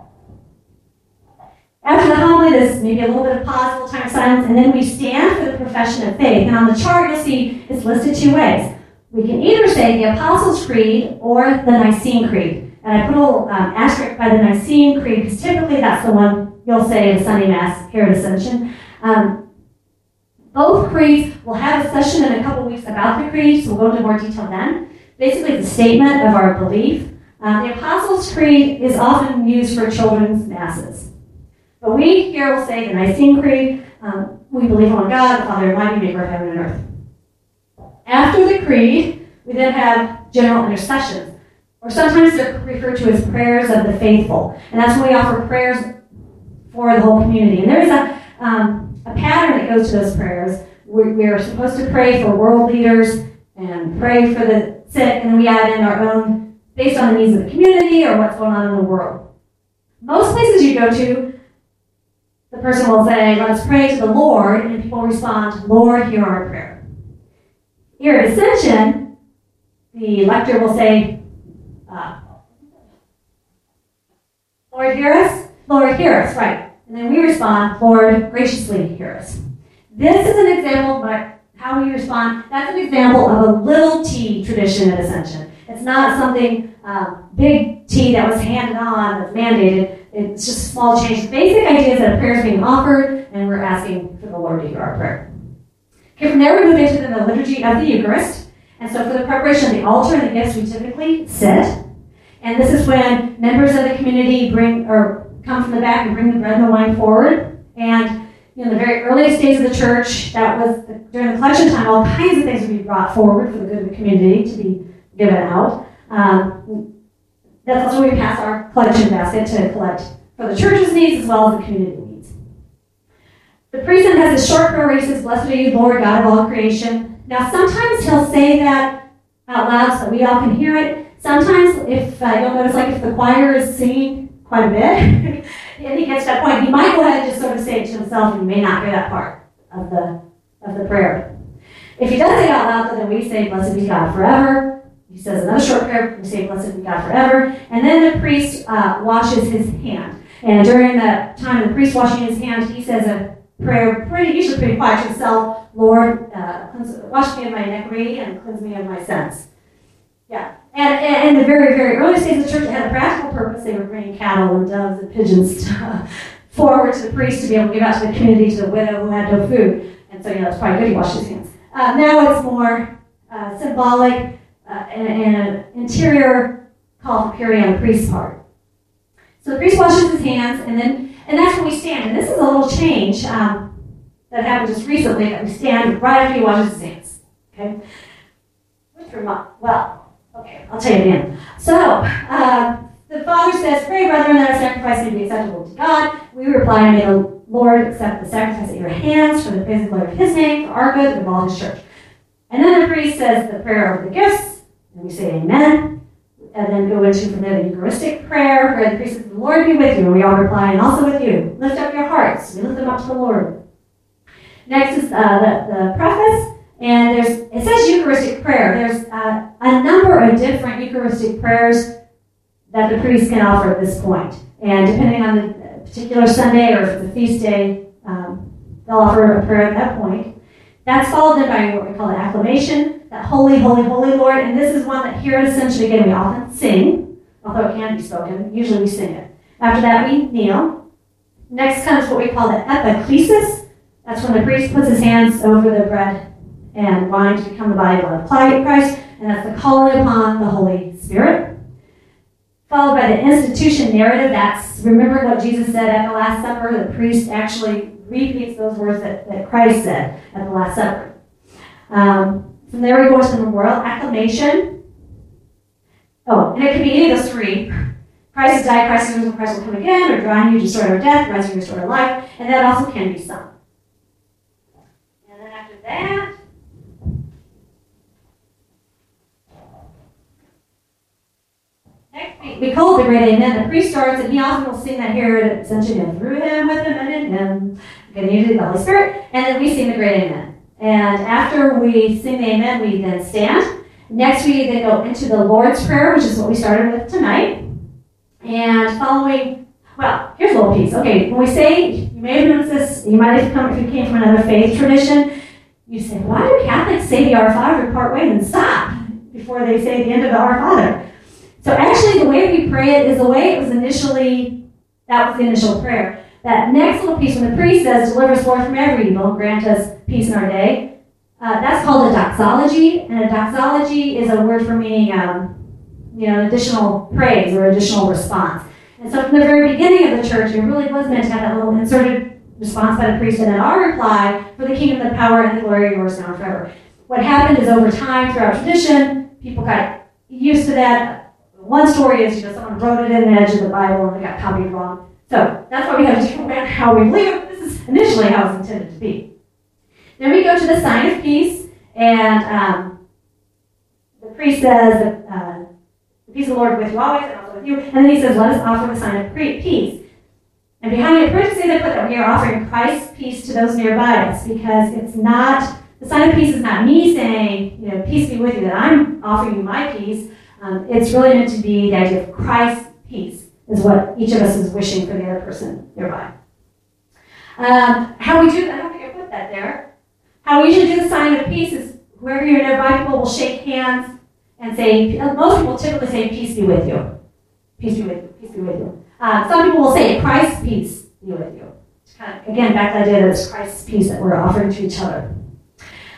After the homily, there's maybe a little bit of pause, a little time of silence, and then we stand for the profession of faith. And on the chart, you'll see it's listed two ways. We can either say the Apostles' Creed or the Nicene Creed. And I put a little um, asterisk by the Nicene Creed because typically that's the one you'll say at Sunday Mass here at Ascension. Um, both creeds, we'll have a session in a couple weeks about the creed, so we'll go into more detail then. Basically, it's a statement of our belief. Uh, the Apostles' Creed is often used for children's masses. But we here will say the Nicene Creed, um, we believe in one God, the Father Almighty, maker of heaven and earth. After the creed, we then have general intercessions, or sometimes they're referred to as prayers of the faithful. And that's when we offer prayers for the whole community. And there's a, um, a pattern that goes to those prayers. We're, we're supposed to pray for world leaders and pray for the sick, and then we add in our own based on the needs of the community or what's going on in the world. Most places you go to, the person will say, "Let us pray to the Lord," and people respond, "Lord, hear our prayer." Here at Ascension, the lector will say, uh, "Lord, hear us." Lord, hear us, right. And then we respond, "Lord, graciously hear us." This is an example of how we respond. That's an example of a little T tradition at Ascension. It's not something uh, big T that was handed on, that's mandated. It's just a small change. The basic idea is that a prayer is being offered, and we're asking for the Lord to hear our prayer. Okay, from there we move into the liturgy of the Eucharist. And so for the preparation of the altar and the gifts, we typically sit. And this is when members of the community bring or come from the back and bring the bread and the wine forward. And in the very earliest days of the church, that was the, during the collection time, all kinds of things would be brought forward for the good of the community to be given out. Um, that's also where we pass our collection basket to collect for the church's needs as well as the community needs. The priest then has a short prayer where he says, "Blessed are you, Lord, God of all creation." Now, sometimes he'll say that out loud so that we all can hear it. Sometimes, if uh, you'll notice, like if the choir is singing quite a bit, and he gets to that point, he might go ahead and just sort of say it to himself, and you may not hear that part of the of the prayer. If he does say it out loud, then we say, "Blessed be God forever." He says another short prayer, we say, "Blessed be God forever." And then the priest uh, washes his hand. And during the time of the priest washing his hand, he says a prayer, pretty usually pretty quiet to himself, "Lord, uh, cleanse, wash me of my iniquity and cleanse me of my sins." Yeah. And, and in the very, very earliest days of the church, it had a practical purpose. They were bringing cattle and doves and pigeons to, forward to the priest to be able to give out to the community, to the widow who had no food. And so, you know, it's probably good he washed his hands. Uh, now it's more uh, symbolic uh, and, and an interior call for purity on the priest's part. So the priest washes his hands, and then, and that's when we stand. And this is a little change um, that happened just recently, that we stand right after he washes his hands. Okay? Which reminds, well, Okay, I'll tell you again. So, uh, the Father says, "Pray, brethren, that our sacrifice may be acceptable to God." We reply, "May the Lord accept the sacrifice at your hands for the praise and glory of his name, for our good, and of all his church." And then the priest says the prayer over the gifts, and we say amen, and then go into from there the Eucharistic prayer, where the priest says, "The Lord be with you," and we all reply, "And also with you. Lift up your hearts." We lift them up to the Lord. Next is uh, the, the preface. And there's, it says Eucharistic prayer. There's uh, a number of different Eucharistic prayers that the priest can offer at this point. And depending on the particular Sunday or if it's a feast day, um, they'll offer a prayer at that point. That's followed then by what we call the acclamation, that holy, holy, holy Lord. And this is one that here at Ascension, again, we often sing, although it can be spoken. Usually we sing it. After that, we kneel. Next comes what we call the epiclesis. That's when the priest puts his hands over the bread and wine to become the body and blood of Christ, and that's the calling upon the Holy Spirit. Followed by the institution narrative. That's, remember what Jesus said at the Last Supper. The priest actually repeats those words that, that Christ said at the Last Supper. Um, from there we go to the memorial acclamation. Oh, and it can be any of those three. Christ has died, Christ is risen, Christ will come again, or drawing you to restore our death, rising, restore our life, and that also can be sung. And then after that, next, we, we call it the Great Amen. The priest starts, and he often will sing that here at Ascension, and through him, with him, and in him, getting into the Holy Spirit, and then we sing the Great Amen. And after we sing the Amen, we then stand. Next, we then go into the Lord's Prayer, which is what we started with tonight. And following, well, here's a little piece. Okay, when we say, you may have noticed this, you might have come, if you came from another faith tradition, you say, why do Catholics say the Our Father part way and then stop before they say the end of the Our Father? So actually, the way we pray it is the way it was initially, that was the initial prayer. That next little piece, when the priest says, deliver us forth from every evil, grant us peace in our day, uh, that's called a doxology. And a doxology is a word for meaning, um, you know, additional praise or additional response. And so from the very beginning of the church, it really was meant to have that little inserted response by the priest, and then our reply, for the kingdom, the power, and the glory are yours now and forever. What happened is over time, through our tradition, people got used to that. One story is, you know, someone wrote it in the edge of the Bible and it got copied wrong. So that's why we have a different way on how we believe it. This is initially how it's intended to be. Then we go to the sign of peace, and um, the priest says that uh, the peace of the Lord with you always, and also with you. And then he says, let us offer the sign of peace. And behind it, parentheses, they put that we are offering Christ's peace to those nearby us, because it's not, the sign of peace is not me saying, you know, peace be with you, that I'm offering you my peace. Um, it's really meant to be the idea of Christ's peace is what each of us is wishing for the other person nearby. Um, how we do, I don't think I put that there. How we usually do the sign of peace is whoever you're nearby, people will shake hands and say, most people typically say, peace be with you. Peace be with you. Peace be with you. Uh, some people will say, Christ's peace be with you. It's kind of, again, back to the idea that it's Christ's peace that we're offering to each other.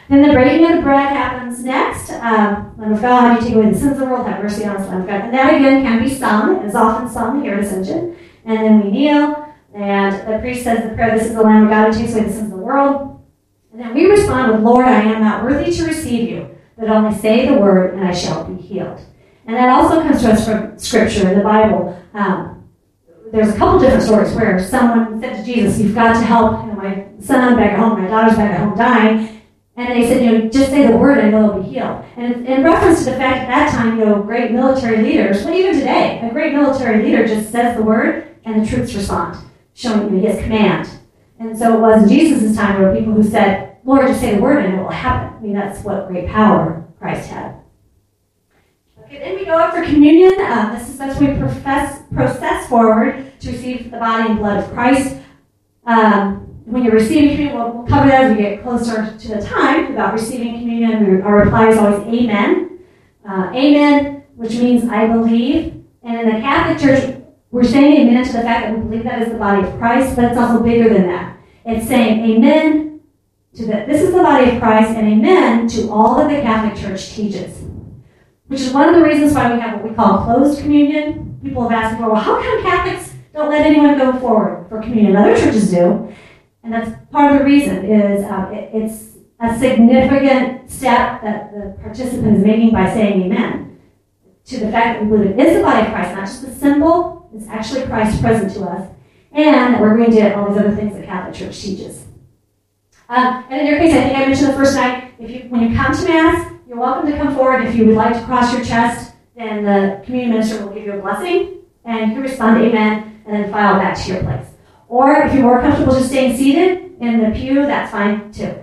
Then the breaking of the bread happens next. Um, Lamb of God, you take away the sins of the world, have mercy on us, Lamb of God. And that again can be sung. It is often sung here at Ascension. And then we kneel, and the priest says the prayer, this is the Lamb of God who takes away the sins of the world. And then we respond with, Lord, I am not worthy to receive you, but only say the word, and I shall be healed. And that also comes to us from Scripture in the Bible. Um, there's a couple different stories where someone said to Jesus, you've got to help, you know, my son back at home, my daughter's back at home dying. And they said, you know, just say the word and they'll be healed. And in reference to the fact at that time, you know, great military leaders, well, even today, a great military leader just says the word and the troops respond, showing you his command. And so it was in Jesus' time there were people who said, Lord, just say the word and it will happen. I mean, that's what great power Christ had. Okay, then we go up for communion. Uh, this is as we profess, process forward to receive the body and blood of Christ. Um, when you're receiving communion, we'll, we'll cover that as we get closer to the time about receiving communion. Our reply is always amen. Uh, amen, which means I believe. And in the Catholic Church, we're saying amen to the fact that we believe that is the body of Christ, but it's also bigger than that. It's saying amen to that this is the body of Christ, and amen to all that the Catholic Church teaches. Which is one of the reasons why we have what we call closed communion. People have asked before, well, how come Catholics don't let anyone go forward for communion? Other churches do. And that's part of the reason is uh, it, it's a significant step that the participant is making by saying amen to the fact that we believe it is the body of Christ, not just a symbol, it's actually Christ present to us, and that we're going to do all these other things the Catholic Church teaches. Um, and in your case, I think I mentioned the first night, if you when you come to Mass, you're welcome to come forward. If you would like to cross your chest, then the communion minister will give you a blessing, and you can respond amen, and then file back to your place. Or if you're more comfortable just staying seated in the pew, that's fine too.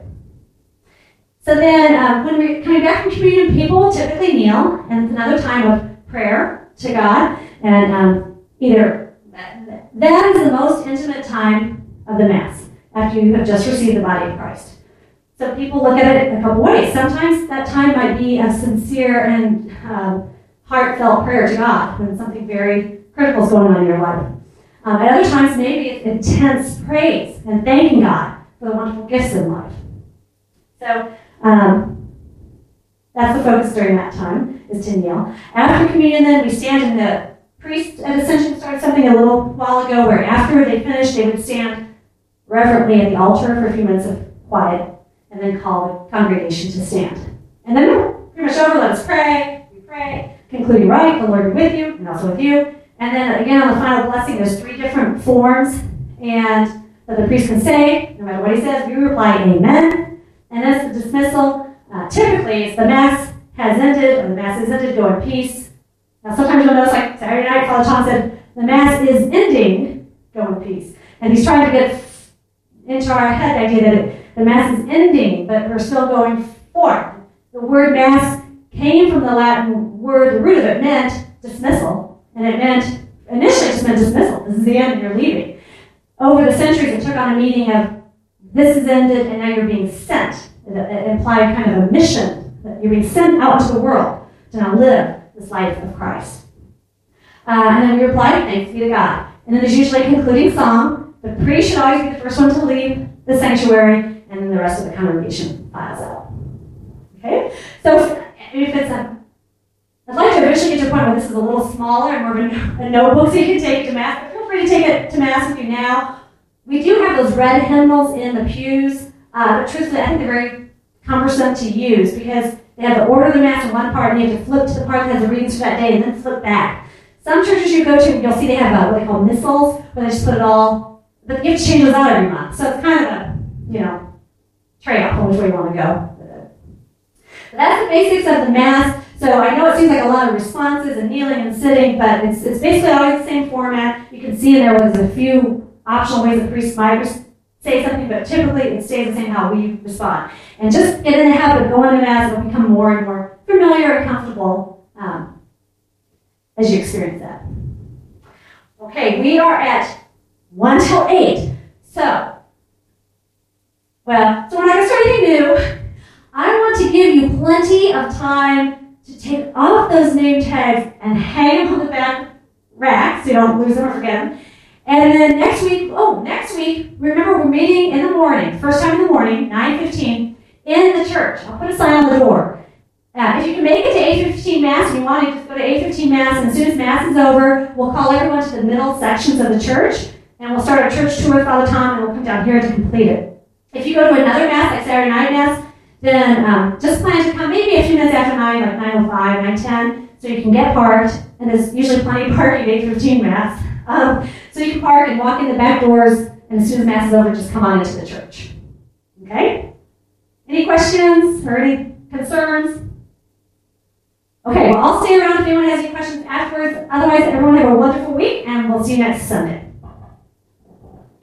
So then, uh, when we're coming back from communion, people typically kneel, and it's another time of prayer to God. And um, either that is the most intimate time of the Mass after you have just received the body of Christ. So people look at it a couple ways. Sometimes that time might be a sincere and um, heartfelt prayer to God when something very critical is going on in your life. Um, at other times, maybe it's intense praise and thanking God for the wonderful gifts in life. So um, that's the focus during that time, is to kneel. After communion, then, we stand, and the priest at Ascension started something a little while ago where after they finished, they would stand reverently at the altar for a few minutes of quiet and then call the congregation to stand. And then we're pretty much over. Let us pray. We pray. Concluding right, the Lord be with you, and also with you. And then again, on the final blessing, there's three different forms and that the priest can say, no matter what he says, we reply amen. And that's the dismissal. Uh, typically, it's the Mass has ended, or the Mass is ended, go in peace. Now, sometimes you'll notice, like Saturday night, Father Tom said, the Mass is ending, go in peace. And he's trying to get into our head the idea that it, the Mass is ending, but we're still going forward. The word Mass came from the Latin word, the root of it meant dismissal. And it meant, initially it just meant dismissal. This is the end and you're leaving. Over the centuries, it took on a meaning of this is ended and now you're being sent. It, it implied kind of a mission, that you're being sent out into the world to now live this life of Christ. Uh, and then we reply, thanks be to God. And then there's usually a concluding song. The priest should always be the first one to leave the sanctuary, and then the rest of the congregation files out. Okay? So if it's a I'd like to eventually get to a point where this is a little smaller and more of a notebook so you can take it to Mass, but feel free to take it to Mass with you now. We do have those red hymnals in the pews, uh, but truthfully, I think they're very cumbersome to use because they have the order of the Mass in one part, and you have to flip to the part that has the readings for that day and then flip back. Some churches you go to, you'll see they have uh, what they call missals, where they just put it all, but you have to change those out every month. So it's kind of a, you know, trade-off on which way you want to go. But that's the basics of the Mass. So I know it seems like a lot of responses and kneeling and sitting, but it's it's basically always the same format. You can see in there there's a few optional ways the priest might say something, but typically it stays the same how we respond. And just get in the habit of going to Mass, it'll become more and more familiar and comfortable um, as you experience that. Okay, we are at one till eight. So, well, so we're not going to start anything new. I want to give you plenty of time to take off those name tags and hang them on the back rack so you don't lose them or forget them. And then next week, oh, next week, remember we're meeting in the morning, first time in the morning, nine fifteen, in the church. I'll put a sign on the door. Uh, if you can make it to eight fifteen Mass and you want to, just go to eight fifteen Mass, and as soon as Mass is over, we'll call everyone to the middle sections of the church, and we'll start our church tour with Father Tom, and we'll come down here to complete it. If you go to another Mass, like Saturday night Mass, then um, just plan to come maybe a few minutes after nine, like nine oh five, nine ten, so you can get parked, and there's usually plenty of parking at eight fifteen Mass. Um, so you can park and walk in the back doors, and as soon as Mass is over, just come on into the church. Okay? Any questions or any concerns? Okay, well, I'll stay around if anyone has any questions afterwards. Otherwise, everyone have a wonderful week, and we'll see you next Sunday.